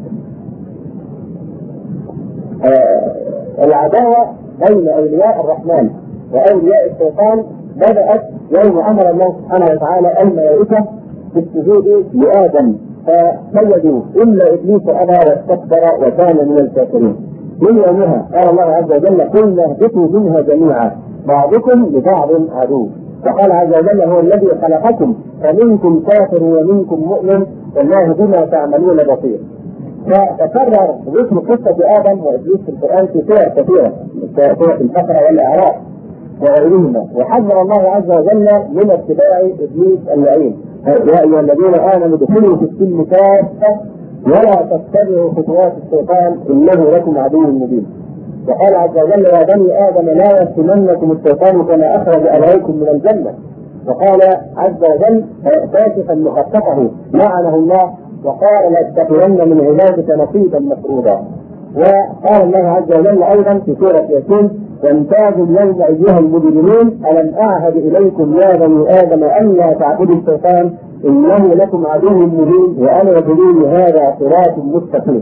العداوة بين أولياء الرحمن وأولياء الشيطان بدأت يوم أمر الله سبحانه وتعالى الملائكة بالسجود لآدم فسجدوا إلا إبليس أبى واستكبر وكان من الكافرين. من يومها قال الله عز وجل قلنا اهبطوا منها جميعا بعضكم لبعض عدو، فقال عز وجل هو الذي خلقكم فمنكم كافر ومنكم مؤمن والله بما تعملون بصير. فتكرر ذكر قصة آدم وإبليس في القرآن في سور كثيرة كسورة البقرة والأعراف وغيرهما، وحذر الله عز وجل من اتباع إبليس اللعين يا أيها الذين آمنوا ادخلوا في السلم كافة ولا تتبعوا خطوات الشيطان إنه لكم عدو مبين. وقال عز وجل يا بني آدم لا يفتننكم الشيطان كما أخرج أبويكم من الجنة. وقال عز وجل كاشفا مخططه لعنه الله وقال لأتخذن من عبادك نصيبا مفروضا. وقال الله عز وجل أيضا في سورة ياسين وامتازوا اليوم أيها المجرمون ألم أعهد إليكم يا بني آدم أن لا تعبدوا الشيطان إنه لكم عدو مبين وأنا اعبدوني هذا صراط مستقيم.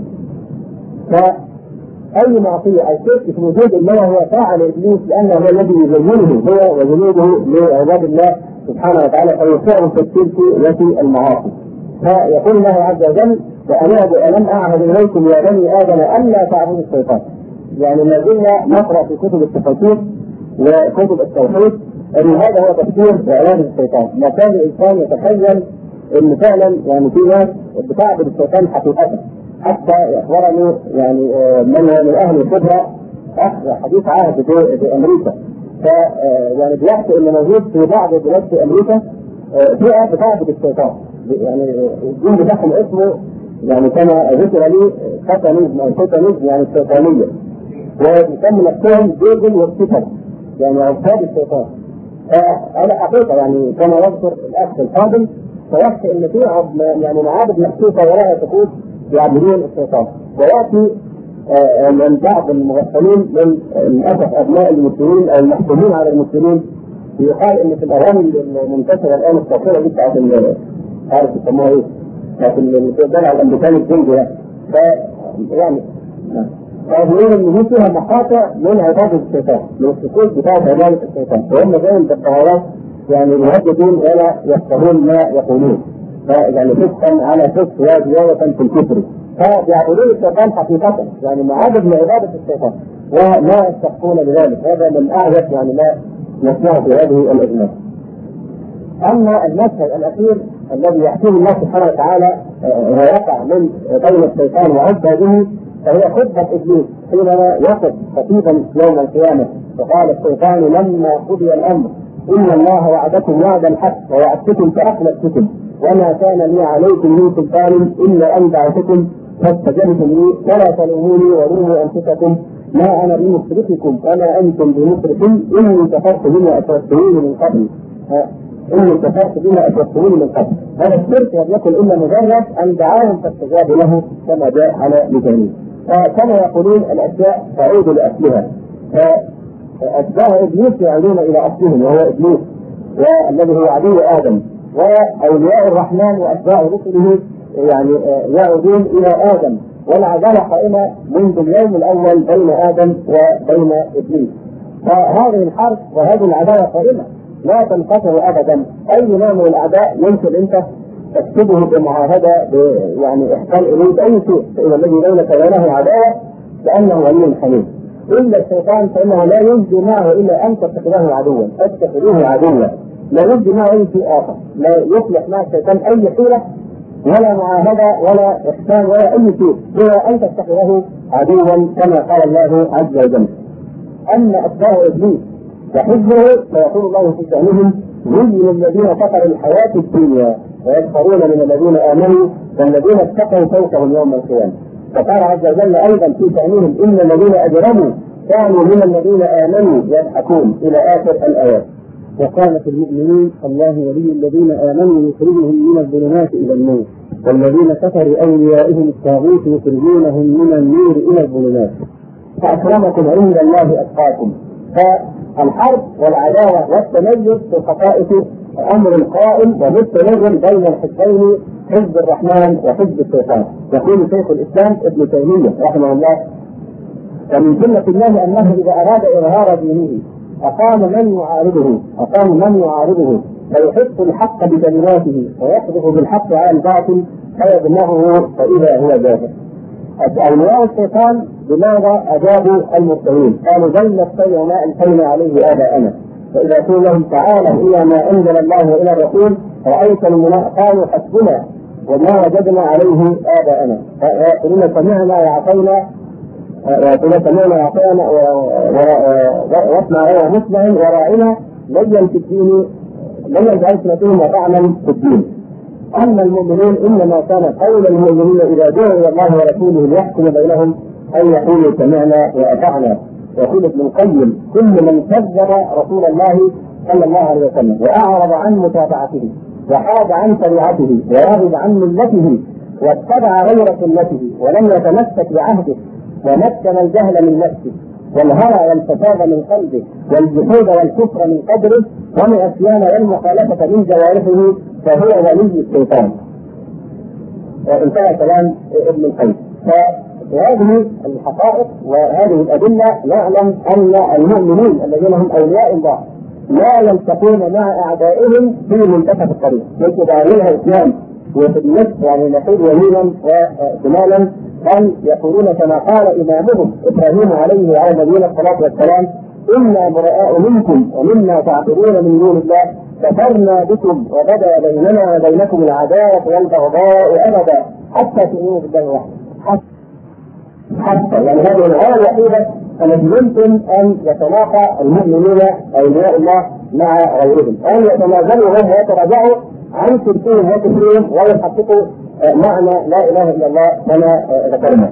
فأي معصية أو شرك في وجود الله هو فاعل إبليس لأنه هو الذي يزينه هو وجنوده لعباد الله سبحانه وتعالى فيوقعهم في الشرك وفي المعاصي. فيقول الله عز وجل ألم أعهد إليكم يا بني آدم أن لا تعبدوا الشيطان. يعني ما زلنا نقرأ في كتب التفاسير وكتب التوحيد أن هذا هو تفسير وعلاج الشيطان. ما كان الإنسان يتخيل أن فعلا يعني في ناس بتعبد الشيطان حقيقة، حتى يخبرني يعني من أهل الخبرة حديث عهد في أمريكا يعني بيحكي أن موجود في بعض البلاد في أمريكا فئة بتعبد الشيطان، يعني الدين بتاعهم اسمه يعني كما ذكر لي ساتانيزم أو ساتانيزم يعني الشيطانية، ويسموا نفسهم جوجل والسيطر يعني عباد الشيطان. على حقيقة يعني كما يذكر الأخ الفاضل فيحكي أن في يعني معابد مخصوصة وراء تقول يعبدون الشيطان. ويأتي من بعض المغفلين من للأسف أبناء المسلمين أو المحكومين على المسلمين يقال أن في الأغاني المنتشرة الآن الصغيرة دي بتاعت عارف يسموها إيه؟ لكن الدولة الأمريكاني الجنجة يعني فيقولون ان دي فيها مقاطع من عباده الشيطان، من السكوت بتاع عباده الشيطان، وهم زي الدكتورات يعني يهددون ولا يفقهون ما يقولون. يعني فسقا على فسق وزيادة في الكفر. فيعبدون الشيطان حقيقة، يعني معابد لعبادة الشيطان ولا يستخفون بذلك. هذا من أعجب يعني ما نسمعه في هذه الأزمات. أما المشهد الأخير الذي يحكيه الله سبحانه وتعالى ويقع من بين الشيطان وعباده، فهي خطبة إبليس حينما يقف خطيبا يوم القيامة وقال الشيطان لما قضي الأمر إن الله وعدكم وعد الحق ووعدتكم فأخلفتكم وما كان لي عليكم من سلطان إلا أن دعوتكم فاستجبتم لي ولا تلوموني ولوموا أنفسكم ما أنا بمصرخكم وما أنتم بمصرخي إني كفرت بما أشركتموني من قبل. إني كفرت بما أشركتموني من قبل. هذا الشرك لم يكن إلا مجرد أن دعاهم فاستجابوا له كما جاء على لسانه. فكما يقولون الأشياء تعود لأصلها. فأتباع إبليس يعودون إلى أصلهم وهو إبليس والذي هو عدو آدم، وأولياء الرحمن وأتباع رسله يعني يعودون إلى آدم، والعداوة قائمة منذ اليوم الأول بين آدم وبين إبليس. فهذه الحرب وهذه العداوة قائمة لا تنقطع أبدا. أي نوع من الأعداء يمكن أنت تكتبه بمعاهدة يعني إحسان إليه أي شيء، فإذا الذي بينك وبينه عداوة لأنه ولي حميد. إلا الشيطان فإنه لا ينجي معه إلا أن تتخذه عدوا، فاتخذوه عدوا، لا ينجي معه أي شيء آخر، لا يصلح مع الشيطان أي حيلة ولا معاهدة ولا إحسان ولا أي شيء، هو أن تتخذه عدوا كما قال الله عز وجل. أما أتباع إبليس وحزبه فيقول الله في شأنهم زين الذين كفروا الحياة الدنيا ويسخرون من الذين آمنوا والذين اتقوا فوقهم يوم القيامة. فقال عز وجل أيضا في شأنهم إن الذين أجرموا كانوا من الذين آمنوا يضحكون إلى آخر الآيات. وقال في المؤمنين الله ولي الذين آمنوا يخرجهم من الظلمات إلى النور والذين كفروا أوليائهم الطاغوت يخرجونهم من النور إلى الظلمات فأكرمكم عند الله أتقاكم. فالحرب والعداوة والتميز في الخصائص أمر قائم ومستمر بين الحزبين حزب الرحمن وحزب الشيطان. يقول شيخ الإسلام ابن تيمية رحمه الله ومن سنة الله أنه إذا أراد إظهار دينه أقام من يعارضه فيحق الحق بكلماته ويقذف بالحق على الباطل فيدمغه فإذا هو جاهل. أولياء الشيطان بماذا أجابوا المرسلين؟ قالوا بل نتبع ما ألقينا عليه آباءنا. فإذا قيل لهم تعالوا إلى ما أنزل الله وإلى الرسول رأيت المنافقين قالوا حسبنا وما وجدنا عليه آباءنا. فيقولون سمعنا وعصينا واسمع غير مسمع وراعنا لين في الدين لن يجعل سنتهم وطعنا في الدين. أما المؤمنون إنما كان قول المؤمنين إذا دعوا إلى الله ورسوله ليحكم بينهم أن يقولوا سمعنا وأطعنا. يقول ابن القيم كل من كذب رسول الله صلى الله عليه وسلم وأعرض عن متابعته وحاد عن شريعته ورغب عن ملته واتبع غير سنته ولم يتمسك بعهده ومكن الجهل من نفسه والهوى والفساد من قلبه والجحود والكفر من قدره والعصيان والمخالفة من جوارحه فهو ولي الشيطان. انتهى كلام ابن القيم. فهذه الحقائق وهذه الأدلة نعلم أن المؤمنين الذين هم أولياء الله لا يلتقون مع أعدائهم في منتصف الطريق، ليس داريها إسلام وفي النصف يعني نحيد يمينا وشمالا، بل يقولون كما قال إمامهم إبراهيم عليه وعلى نبينا الصلاة والسلام إنا براء منكم ومما تعبدون من دون الله كفرنا بكم وبدا بيننا وبينكم العداوة والبغضاء أبدا حتى تؤمنوا بالله وحده. حتى يعني هذه الآية الوحيدة التي يمكن أن يتلاقى المؤمنون أولياء الله مع غيرهم، أن يتنازلوا ويتراجعوا عن شركهم وكفرهم ويحققوا معنى لا إله إلا الله كما ذكرنا.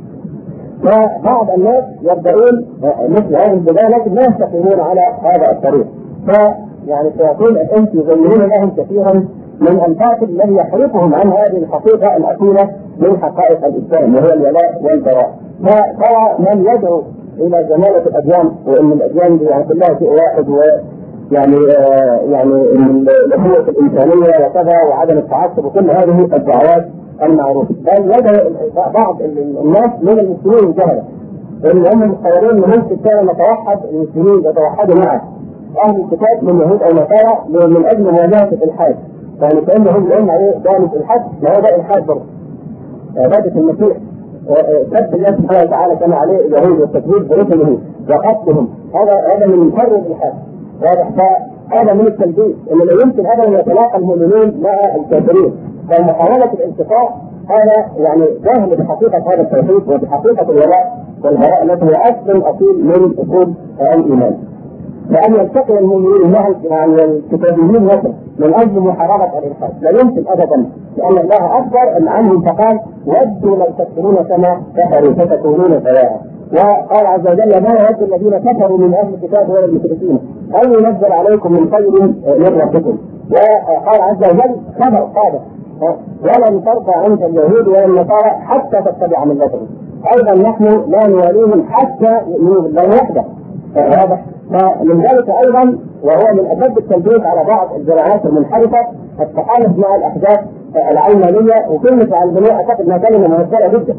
فبعض الناس يبدأون مثل هذه البداية لكن لا يستقيمون على هذا الطريق، فيعني الشياطين الإنس يزينون لهم كثيرا من الباطل الذي يحرقهم عن هذه الحقيقة الأصيلة من حقائق الإسلام وهو الولاء والبراء. فترى من يدعو إلى جمالة الأديان وإن الأديان يعني كلها شيء واحد ويعني الأخوة الإنسانية وكذا وعدم التعصب وكل هذه الدعوات المعروفة، بل يدعو بعض الناس من المسلمين الجهلة لأن هم متصورين من هم كان نتوحد المسلمين يتوحدوا معه أهل الكتاب من يهود أو نصارى من أجل مواجهة الإلحاد، يعني كأنهم بيقولون عليه ده مش الحد، ما هو ده الحاد برضه. عبادة المسيح سب الله سبحانه وتعالى كما عليه اليهود والتكذيب برسله وقتلهم، هذا من مفرد الحاد. هذا من التلبيس اللي لا يمكن ابدا يتلاقى المؤمنين مع الكافرين. فمحاولة الالتقاء هذا يعني جهل بحقيقة هذا التوحيد وبحقيقة الولاء والبراء التي هي أصل أصيل من أصول الإيمان. لأن يلتقي المؤمنين مع الكتابيين مثلا من أجل محاربة الإلحاد لا يمكن أبدا، لأن الله أخبر عنهم فقال ودوا لو تكفرون كما كفروا فتكونون سواء. وقال عز وجل ما يود الذين كفروا من أهل الكتاب ولا المشركين أن ينزل عليكم من خير من ربكم. وقال عز وجل خبر قادر ولن ترضى عنك اليهود ولا النصارى حتى تتبع ملتهم. أيضا نحن لا نواليهم حتى يؤمنوا بالله وحده. واضح؟ فمن ذلك أيضا وهو من أشد التلبيس على بعض الجماعات المنحرفة التحالف مع الأحداث العلمانية. وكلمة علمانية أعتقد أنها كلمة مهزلة جدا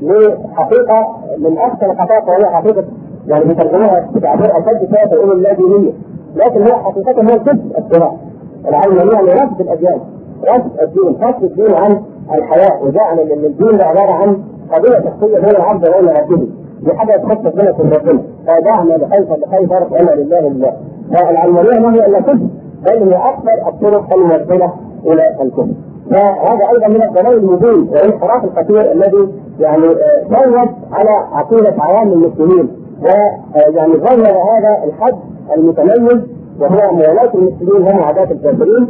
لحقيقة من أكثر الحقائق، وهي حقيقة يعني بترجموها بتعبير أشد شوية تقول الله دينية، لكن هي حقيقة هي كذب الصراع. العلمانية يعني رفض الأديان، رفض الدين، فصل الدين عن الحياة، وجعل ان الدين عبارة عن قضية شخصية بين العبد وبين ربه، دي حاجة تخصص بينك وبين ربنا، فدعنا بخير فرق وأنا لله لله. فالعلمانية ما هي إلا كذب، بل هي أكثر الطرق الموصلة إلى الكذب. فهذا أيضا من الضلال المبين والانحراف الخطير الذي يعني زود على عقيدة عوام المسلمين، ويعني غير هذا الحد المتميز وهو موالاة المسلمين ومعاداة الكافرين،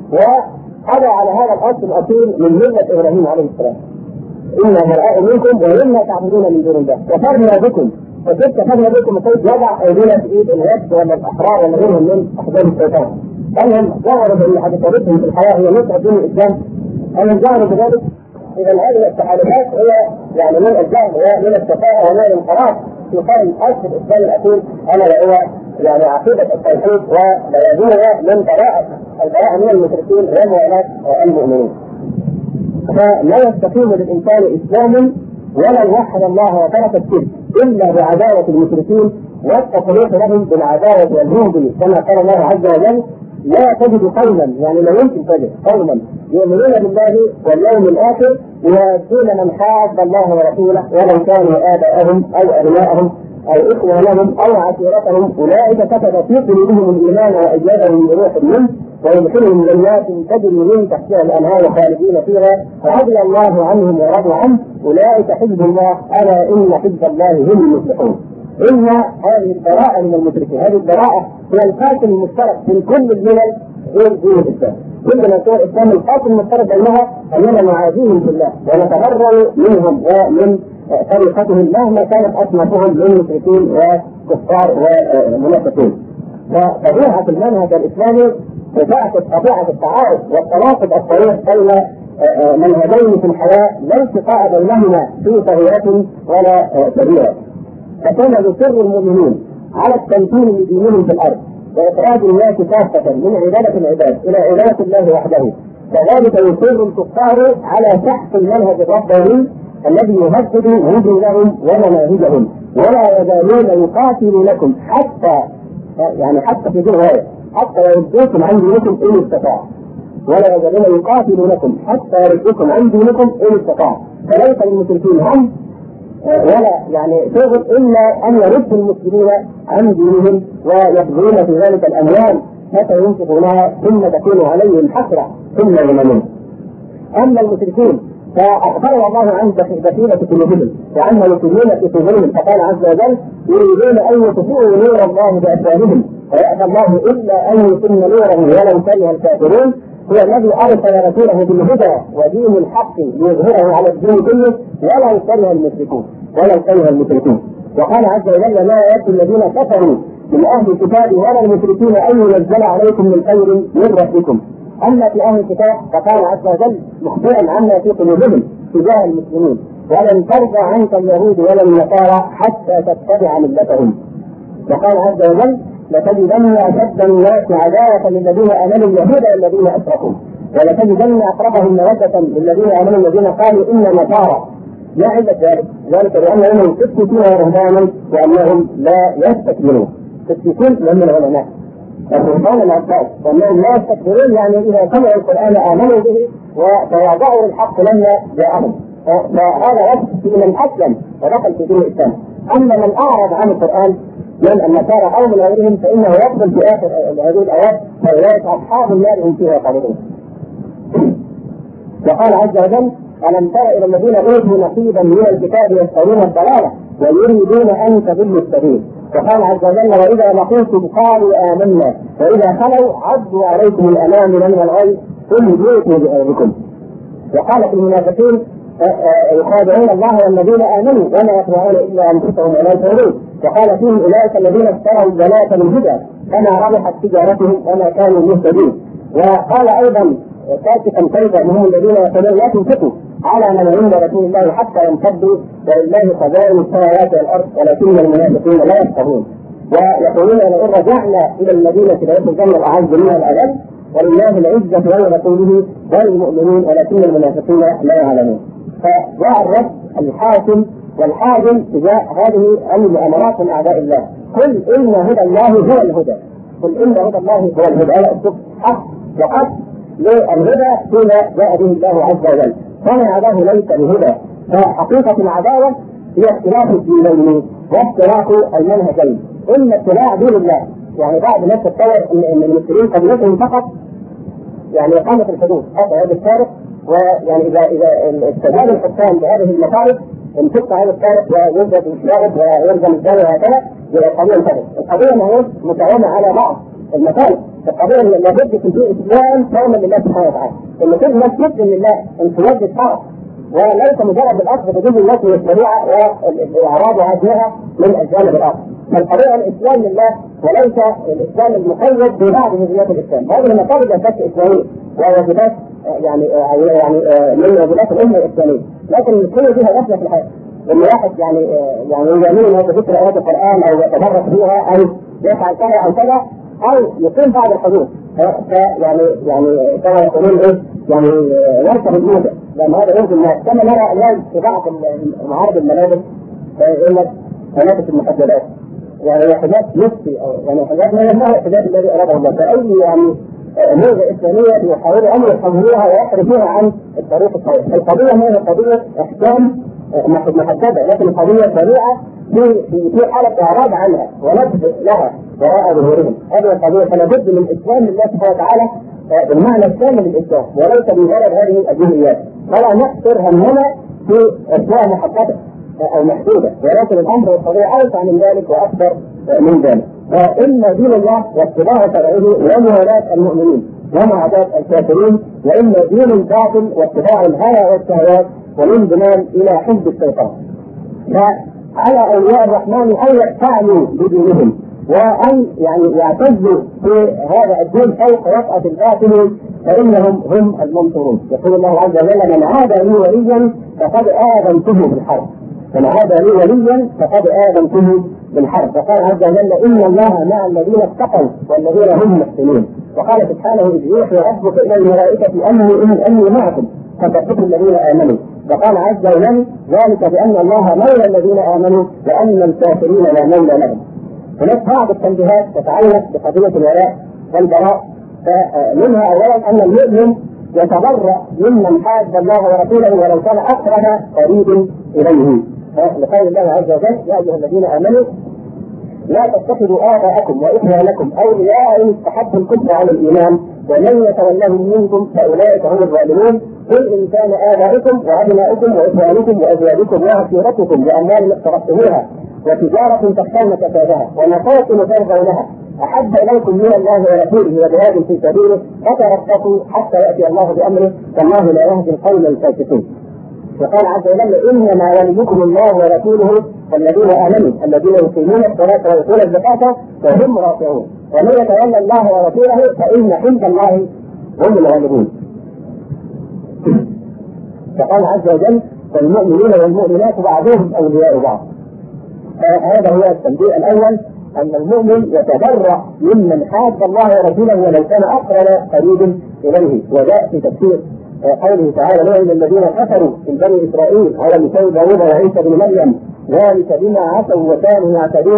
وهذا على هذا الأصل الأصيل من ملة إبراهيم عليه السلام. إنا براء منكم ومما تعبدون من دون الله كفرنا بكم. فكيف كفرنا بكم؟ كيف يضع أيدينا في إيد الهد ولا الأحرار ولا غيرهم من أحزاب الشيطان؟ أنهم ظهروا بأن حديثهم في الحياة هي نصرة دين الإسلام، أنهم ظهروا بذلك. إذا هذه التحالفات هي يعني من الجهل ومن السفاهة ومن الانحراف في قرن أصل الإسلام الأصيل، أنا هو يعني عقيدة التوحيد وبيانها من البراءة من المشركين وموالاة المؤمنين. فلا يستقيم للإنسان إسلام ولا يوحد الله وترك الشرك إلا بعداوة المشركين والتفريق لهم بالعداوة والبغض، كما قال الله عز وجل لا تجد قوما، يعني لا يمكن تجد قوما يؤمنون بالله واليوم الآخر يوادون من حاد الله ورسوله ولو كانوا آباءهم أو أبناءهم أو إخوانهم أو عشيرتهم أولئك كتب في قلوبهم الإيمان وأيدهم بروح منه ويدخلهم جنات تجري من تحتها الأنهار خالدين فيها رضي الله عنهم ورضوا عنه أولئك حزب الله ألا إن حزب الله هم المفلحون. إن هذه البراءة من المشركين، هذه البراءة هي القاسم المشترك في كل الملل غير دين الإسلام. كل من سوى الإسلام القاسم المشترك بينها أننا نعاديهم في الله ونتبرأ منهم ومن طريقتهم مهما كانت أصنافهم من مشركين وكفار ومنافقين. فطبيعة المنهج الإسلامي طبيعة التعارض والتناقض الصريح بين منهجين في الحياة لا انتقاء بينهما في صغيرة ولا كبيرة. فكان يصر المؤمنين على التمكين لدينهم في الأرض وإخراج الناس كافة من عبادة العباد إلى عبادة الله وحده، كذلك يصر الكفار على سحق المنهج الرباني الذي يهدد وجودهم ومناهجهم، ولا يزالون يقاتلونكم حتى في ذي حتى يردوكم عن دينكم إن استطاعوا، ولا يزالون يقاتلونكم حتى يردوكم عن دينكم إن استطاعوا. فليس للمشركين هم ولا يعني شغل إلا أن يردوا المسلمين عن دينهم ويبذلون في ذلك الأموال متى ينفقونها ثم تكون عليهم حسرة ثم يمنون. أما المشركين فأخبر الله عن بخيلة قلوبهم وعنها يكونون في قلوبهم، فقال عز وجل يريدون أن يطفئوا نور الله بأفواههم ويأتى الله إلا أن يتم نوره ولو كره الكافرون. هو الذي أرسل رسوله بالهدى ودين الحق ليظهره على الدين كله ولو كره المشركون. وقال عز وجل ما يأتي الذين كفروا من أهل الكتاب ولا المشركين أن ينزل عليكم من خير من ربكم. أما في أهل الكتاب فقال عز وجل مخبرا عما في قلوبهم تجاه المسلمين ولن ترضى عنك اليهود ولا النصارى حتى تتبع ملتهم. وقال عز وجل لتجدن أشد الناس عداوة للذين آمنوا اليهود والذين أشركوا ولتجدن أقربهم مودة للذين آمنوا الذين قالوا إن نصارى. لا علة ذلك لأنهم يكتفون رهبانا وأنهم لا يستكبرون. يكتفون من العلماء وسلطان العباس وانهم لا يستكبرون، يعني اذا سمعوا القران امنوا به وتواضعوا للحق لما جاءهم. فهذا وصف في من اسلم ودخل في دين الاسلام. اما من اعرض عن القران من النصارى او من غيرهم فانه يدخل في اخر هذه الايات فاولئك اصحاب النار هم فيها خالدون. وقال عز وجل: ألم تر إلى الذين أوتوا نصيبا من الكتاب يشترون الضلالة ويريدون أن تضلوا السبيل. وقال عز وجل: وإذا لقيتم قالوا آمنا وإذا خلوا عضوا عليكم الأنامل من الغيظ قل موتوا بغيظكم. وقال في المنافقين: يخادعون الله والذين آمنوا وما يخدعون إلا أنفسهم ولا يشعرون. وقال فيهم: أولئك الذين اشتروا الضلالة بالهدى فما ربحت تجارتهم وما كانوا مهتدين. وقال أيضا كاتبا كيف هم الذين يقولون لا تنفقوا على من عند رسول الله حتى ينفضوا ولله خزائن السماوات والارض ولكن المنافقين لا يفقهون. ويقولون لئن رجعنا الى المدينه ليخرجن الاعز منها الاذل ولله العزه ولرسوله وللمؤمنين ولكن المنافقين لا يعلمون. فجاء الرب الحاكم والحاكم تجاه هذه المؤامرات من اعداء الله. قل ان هدى الله هو الهدى. قل ان هدى الله هو الهدى. هذا اسلوب حق وقد للهدى فيما جاء به الله عز وجل. فما عداه ليس بهدى. فحقيقة العداوة هي اختلاف الدينين واختلاف المنهجين. إن اتباع دين الله، يعني بعض الناس تتصور أن المسلمين قضيتهم فقط يعني إقامة الحدود حتى هذا السارق، ويعني إذا استجاب الحكام بهذه المصارف انفق هذا السارق ويوجد يشتغل ويلزم الدولة وهكذا يبقى القضية انتهت. القضية ما هي متعامة على بعض المصالح. القضية اللي لابد يكون فيه إسلام كامل لله سبحانه وتعالى. إن كل الناس تسلم لله انقياد الطاعة وليس مجرد الأخذ بجزء الناس من الشريعة والإعراض وهدمها من الجانب الآخر. فالقضية الإسلام لله وليس الإسلام المقيد ببعض جزئيات الإسلام. هذه المطالب ليست إسلامية وواجبات يعني من واجبات الأمة الإسلامية، لكن كل فيها غفلة في الحياة. إن واحد يعني يجاملون هذا ذكر آيات القرآن أو يتبرك بها أو يفعل كذا أو كذا أو يقيم بعض الحدود. يعني كما يقولون إيه يعني يركب الموجة، لأن هذا يرجو الناس. كما نرى الآن في بعض معارض الملابس يقول لك ملابس المحجبات يعني حجاب نفسي أو يعني حجاب ما يمنع الحجاب الذي أراده الله. فأي يعني موجة إسلامية يحاولوا أن يحولوها ويحرفوها عن الطريق الصحيح. القضية ما هي قضية إحكام محددة، لكن القضية سريعة في حالة إعراض عنها ونبذ لها وراء ظهورهم. هذه القضية. فلا بد من إسلام الله سبحانه وتعالى بالمعنى الكامل للإسلام وليس بمجرد هذه الجزئيات. فلا نحصر همنا في أشياء محددة أو محدودة، ولكن الأمر والقضية أوسع من ذلك وأكثر من ذلك. فإن دين الله واتباع شرعه وموالاة المؤمنين ومعاداة الكافرين، وإن دين الباطل واتباع الهوى والشهوات والانضمام إلى حزب الشيطان. فعلى أولياء الرحمن أن يستعلوا بدينهم وأن يعني يعتزوا في هذا الدين فوق وطأة الباطل فإنهم هم المنصورون. يقول الله عز وجل: من عادى لي وليا فقد آذنته بالحرب. من عادى لي وليا فقد آذنته بالحرب. وقال عز وجل: إن الله مع الذين اتقوا والذين هم محسنون. وقال سبحانه: إذ يوحي ربك إلى الملائكة أني معكم فثبتوا الذين آمنوا. وقال عز وجل: ذلك بأن الله مولى الذين آمنوا وأن الكافرين لا مولى لهم. هناك بعض التنبيهات تتعلق بقضية الولاء والبراء. فمنها أولا أن المؤمن يتبرأ ممن حاد الله ورسوله ولو كان أقرب قريب إليه. لقول الله عز وجل: يا أيها الذين آمنوا لا تتخذوا آباءكم وإخوانكم أولياء إن استحبوا الكفر على الإيمان ومن يتولهم منكم فأولئك هم الظالمون. قل إن كان آباؤكم وأبناؤكم وإخوانكم وأزواجكم وعشيرتكم وأموال اقترفتموها وتجارة تخشون كسادها ومساكن ترضونها أحب إليكم من الله ورسوله وجهاد في سبيله فتربصوا حتى يأتي الله بأمره والله لا يهدي القوم الفاسقين. وقال عز وجل: إنما وليكم الله ورسوله والذين آمنوا الذين يقيمون الصلاة ويؤتون الزكاة وهم راكعون ومن يتولى الله ورسوله فإن حزب الله هم الغالبون. فقال عز وجل: والمؤمنون والمؤمنات بعضهم أولياء بعض. هذا هو التنبيه الأول، أن المؤمن يتبرأ ممن حاد الله ورسوله ولو كان أقرب قريب إليه. وجاء في تفسير قوله تعالى: لعن الذين كفروا من بني إسرائيل على لسان داوود وعيسى بن مريم ذلك بما عصوا وكانوا يعتدون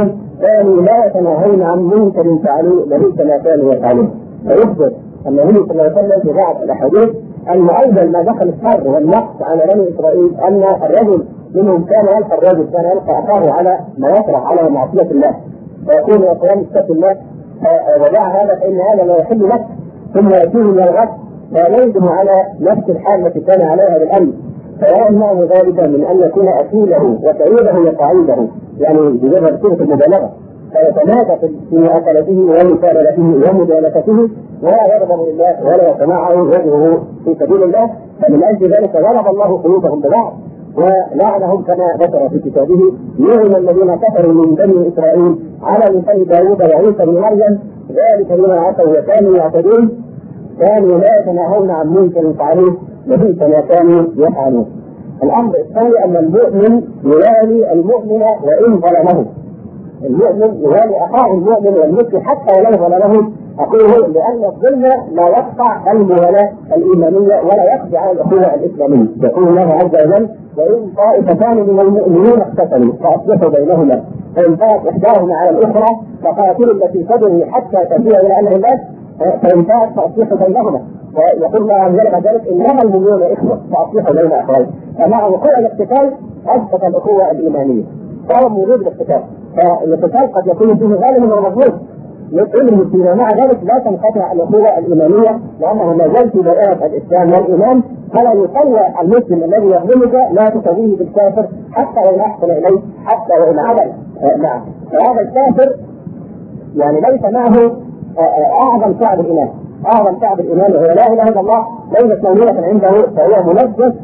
كانوا لا يتناهون عن منكر فعلوه لبئس ما كانوا يفعلون. فيخبر النبي صلى الله عليه وسلم في بعض الاحاديث ان اول ما دخل الشر والنقص على بني اسرائيل ان الرجل منهم كان يلقى الرجل كان يلقى اخاه على ما يطرح على معصيه الله فيقول يا فلان اتق الله ودع هذا فان هذا لا يحل لك، ثم ياتيه من الغد لا يندم على نفس الحال التي كان عليها بالامس، فلا يمنعه ذلك من ان يكون اكيله وسعيده وسعيده، يعني بمجرد صيغه المبالغه، فيتنافس في مؤاكلته ومكالمته ومجالسته ولا يغضب لله ولا يتمعه وجهه في سبيل الله. فمن اجل ذلك ضرب الله قلوبهم ببعض ولعنهم كما ذكر في كتابه: لعن الذين كفروا من بني اسرائيل على لسان داوود وعيسى بن مريم ذلك بما عصوا وكانوا يعتدون كانوا لا يتناهون عن منكر فعلوه لبئس ما كانوا يفعلون. الامر الثاني ان المؤمن يوالي المؤمن وان ظلمه. المؤمن يوالي اخاه المؤمن والمسلم حتى ولو ظلمه، اقول لان الظلم لا يقطع الموالاه الايمانيه ولا يقضي على الاخوه الاسلاميه. يقول الله عز وجل: وان طائفتان من المؤمنين اقتتلوا فاصلحوا بينهما فان بغت احداهما على الاخرى فقاتلوا التي تبغي حتى تفيء الى امر الله فان بغت فاصلحوا بينهما. ويقول الله عز وجل ذلك: انما المؤمنون اخوه فاصلحوا بين اخوين. فمع وقوع الاقتتال اثبت الاخوه الايمانيه طالما وجود الاقتتال. فالاقتتال قد يكون فيه ظالم ومظلوم يقول المسلمين، ومع ذلك لا تنقطع الاخوه الايمانيه لانه ما زال في دائره الاسلام والايمان، فلا يطلع المسلم الذي يظلمك لا تسويه بالكافر حتى وان احسن اليه حتى وان عدل معه. فهذا الكافر يعني ليس معه اعظم شعب الايمان. اعظم شعب الايمان وهو لا اله الا الله ليست موجوده عنده، فهو منجس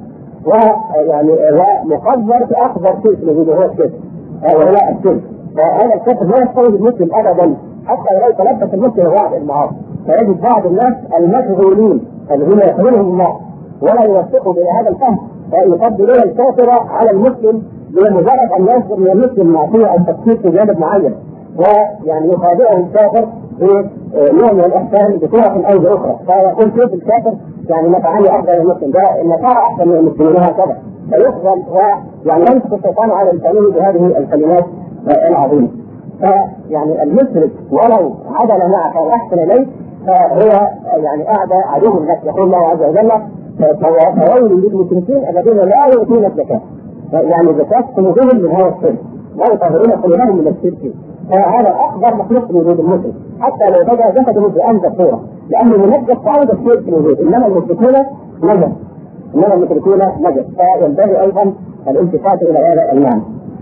ويعني ومقدر في اخبر شيء في الوجود وهو الشرك وهو الشرك. فهذا الكافر لا يستوي المسلم ابدا حتى ولو تلبس المسلم بعض المعاصي. فيجد بعض الناس المشغولين الذين يخبرهم الله ولا يوثقوا بهذا الفهم فيفضلون الكافر على المسلم بمجرد ان يصدر من المسلم معصيه او تفكير في جانب معين، ويعني يخادعه الكافر بنوع من الاحسان بطرق او باخرى. فيقول شوف الكافر يعني نفعني افضل من المسلم، ده النصارى احسن من المسلمين وهكذا، فيفضل ويعني يمسك الشيطان على لسانه بهذه الكلمات العظيمه. فيعني المشرك ولو عدل معك او احسن اليك فهو يعني اعدى عدو لك. يقول الله عز وجل: فويل للمشركين الذين لا يؤتون الزكاه. يعني الزكاه تنظيم من هذا الشرك لا يطهرون قلوبهم من الشرك. فهذا اكبر مخلوق من وجود المسلم حتى لو بدا جسده بانجى صوره، لانه منجس بعد الشرك في الوجود. انما المشركون نجس، فينبغي ايضا الالتفات الى هذا المعنى.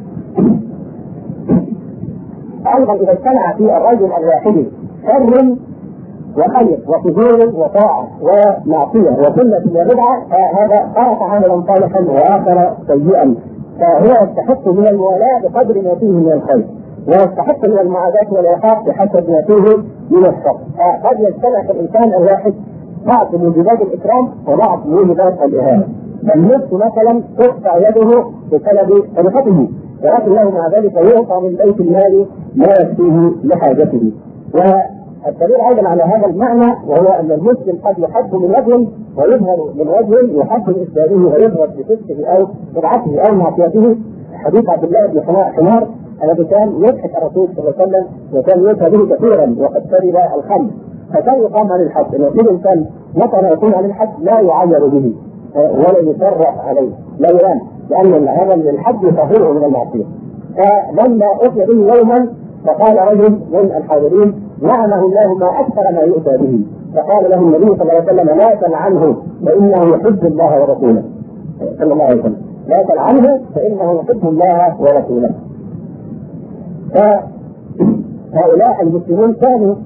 ايضا اذا اجتمع في الرجل الواحد شر وخير وفجور وطاعه ومعصيه وسنه وبدعه فهذا ترك عملا صالحا واخر سيئا، فهو يستحق من الموالاه بقدر ما فيه من الخير ويستحق من المعاداه والعقاب بحسب ما فيه من الشر. فقد يجتمع في الانسان الواحد بعض موجبات الاكرام وبعض موجبات الاهانه. فالنفس مثلا تقطع يده بسبب صدقته، ولكن له مع ذلك يعطى من بيت المال ما يكفيه لحاجته. والدليل ايضا على هذا المعنى وهو ان المسلم قد يحب من وجه ويظهر من وجه، يحب باسلامه ويظهر بفسقه او بدعته او معصيته. حديث عبد الله بن حمار الذي كان يضحك الرسول صلى الله عليه وسلم وكان يؤتى به كثيرا وقد شرب الخمر، فكان يقام عن الحد ان الانسان متى يكون عن الحد لا يعير به ولا يسرع عليه، لا يلام، لان هذا الحد يطهره من المعصيه. فلما اتي به يوما فقال رجل من الحاضرين: لعنه الله ما اكثر ما يؤتى به. فقال له النبي صلى الله عليه وسلم: لا تلعنه فانه يحب الله ورسوله صلى الله عليه وسلم، لا تلعنه فانه يحب الله ورسوله. فهؤلاء المسلمون كانوا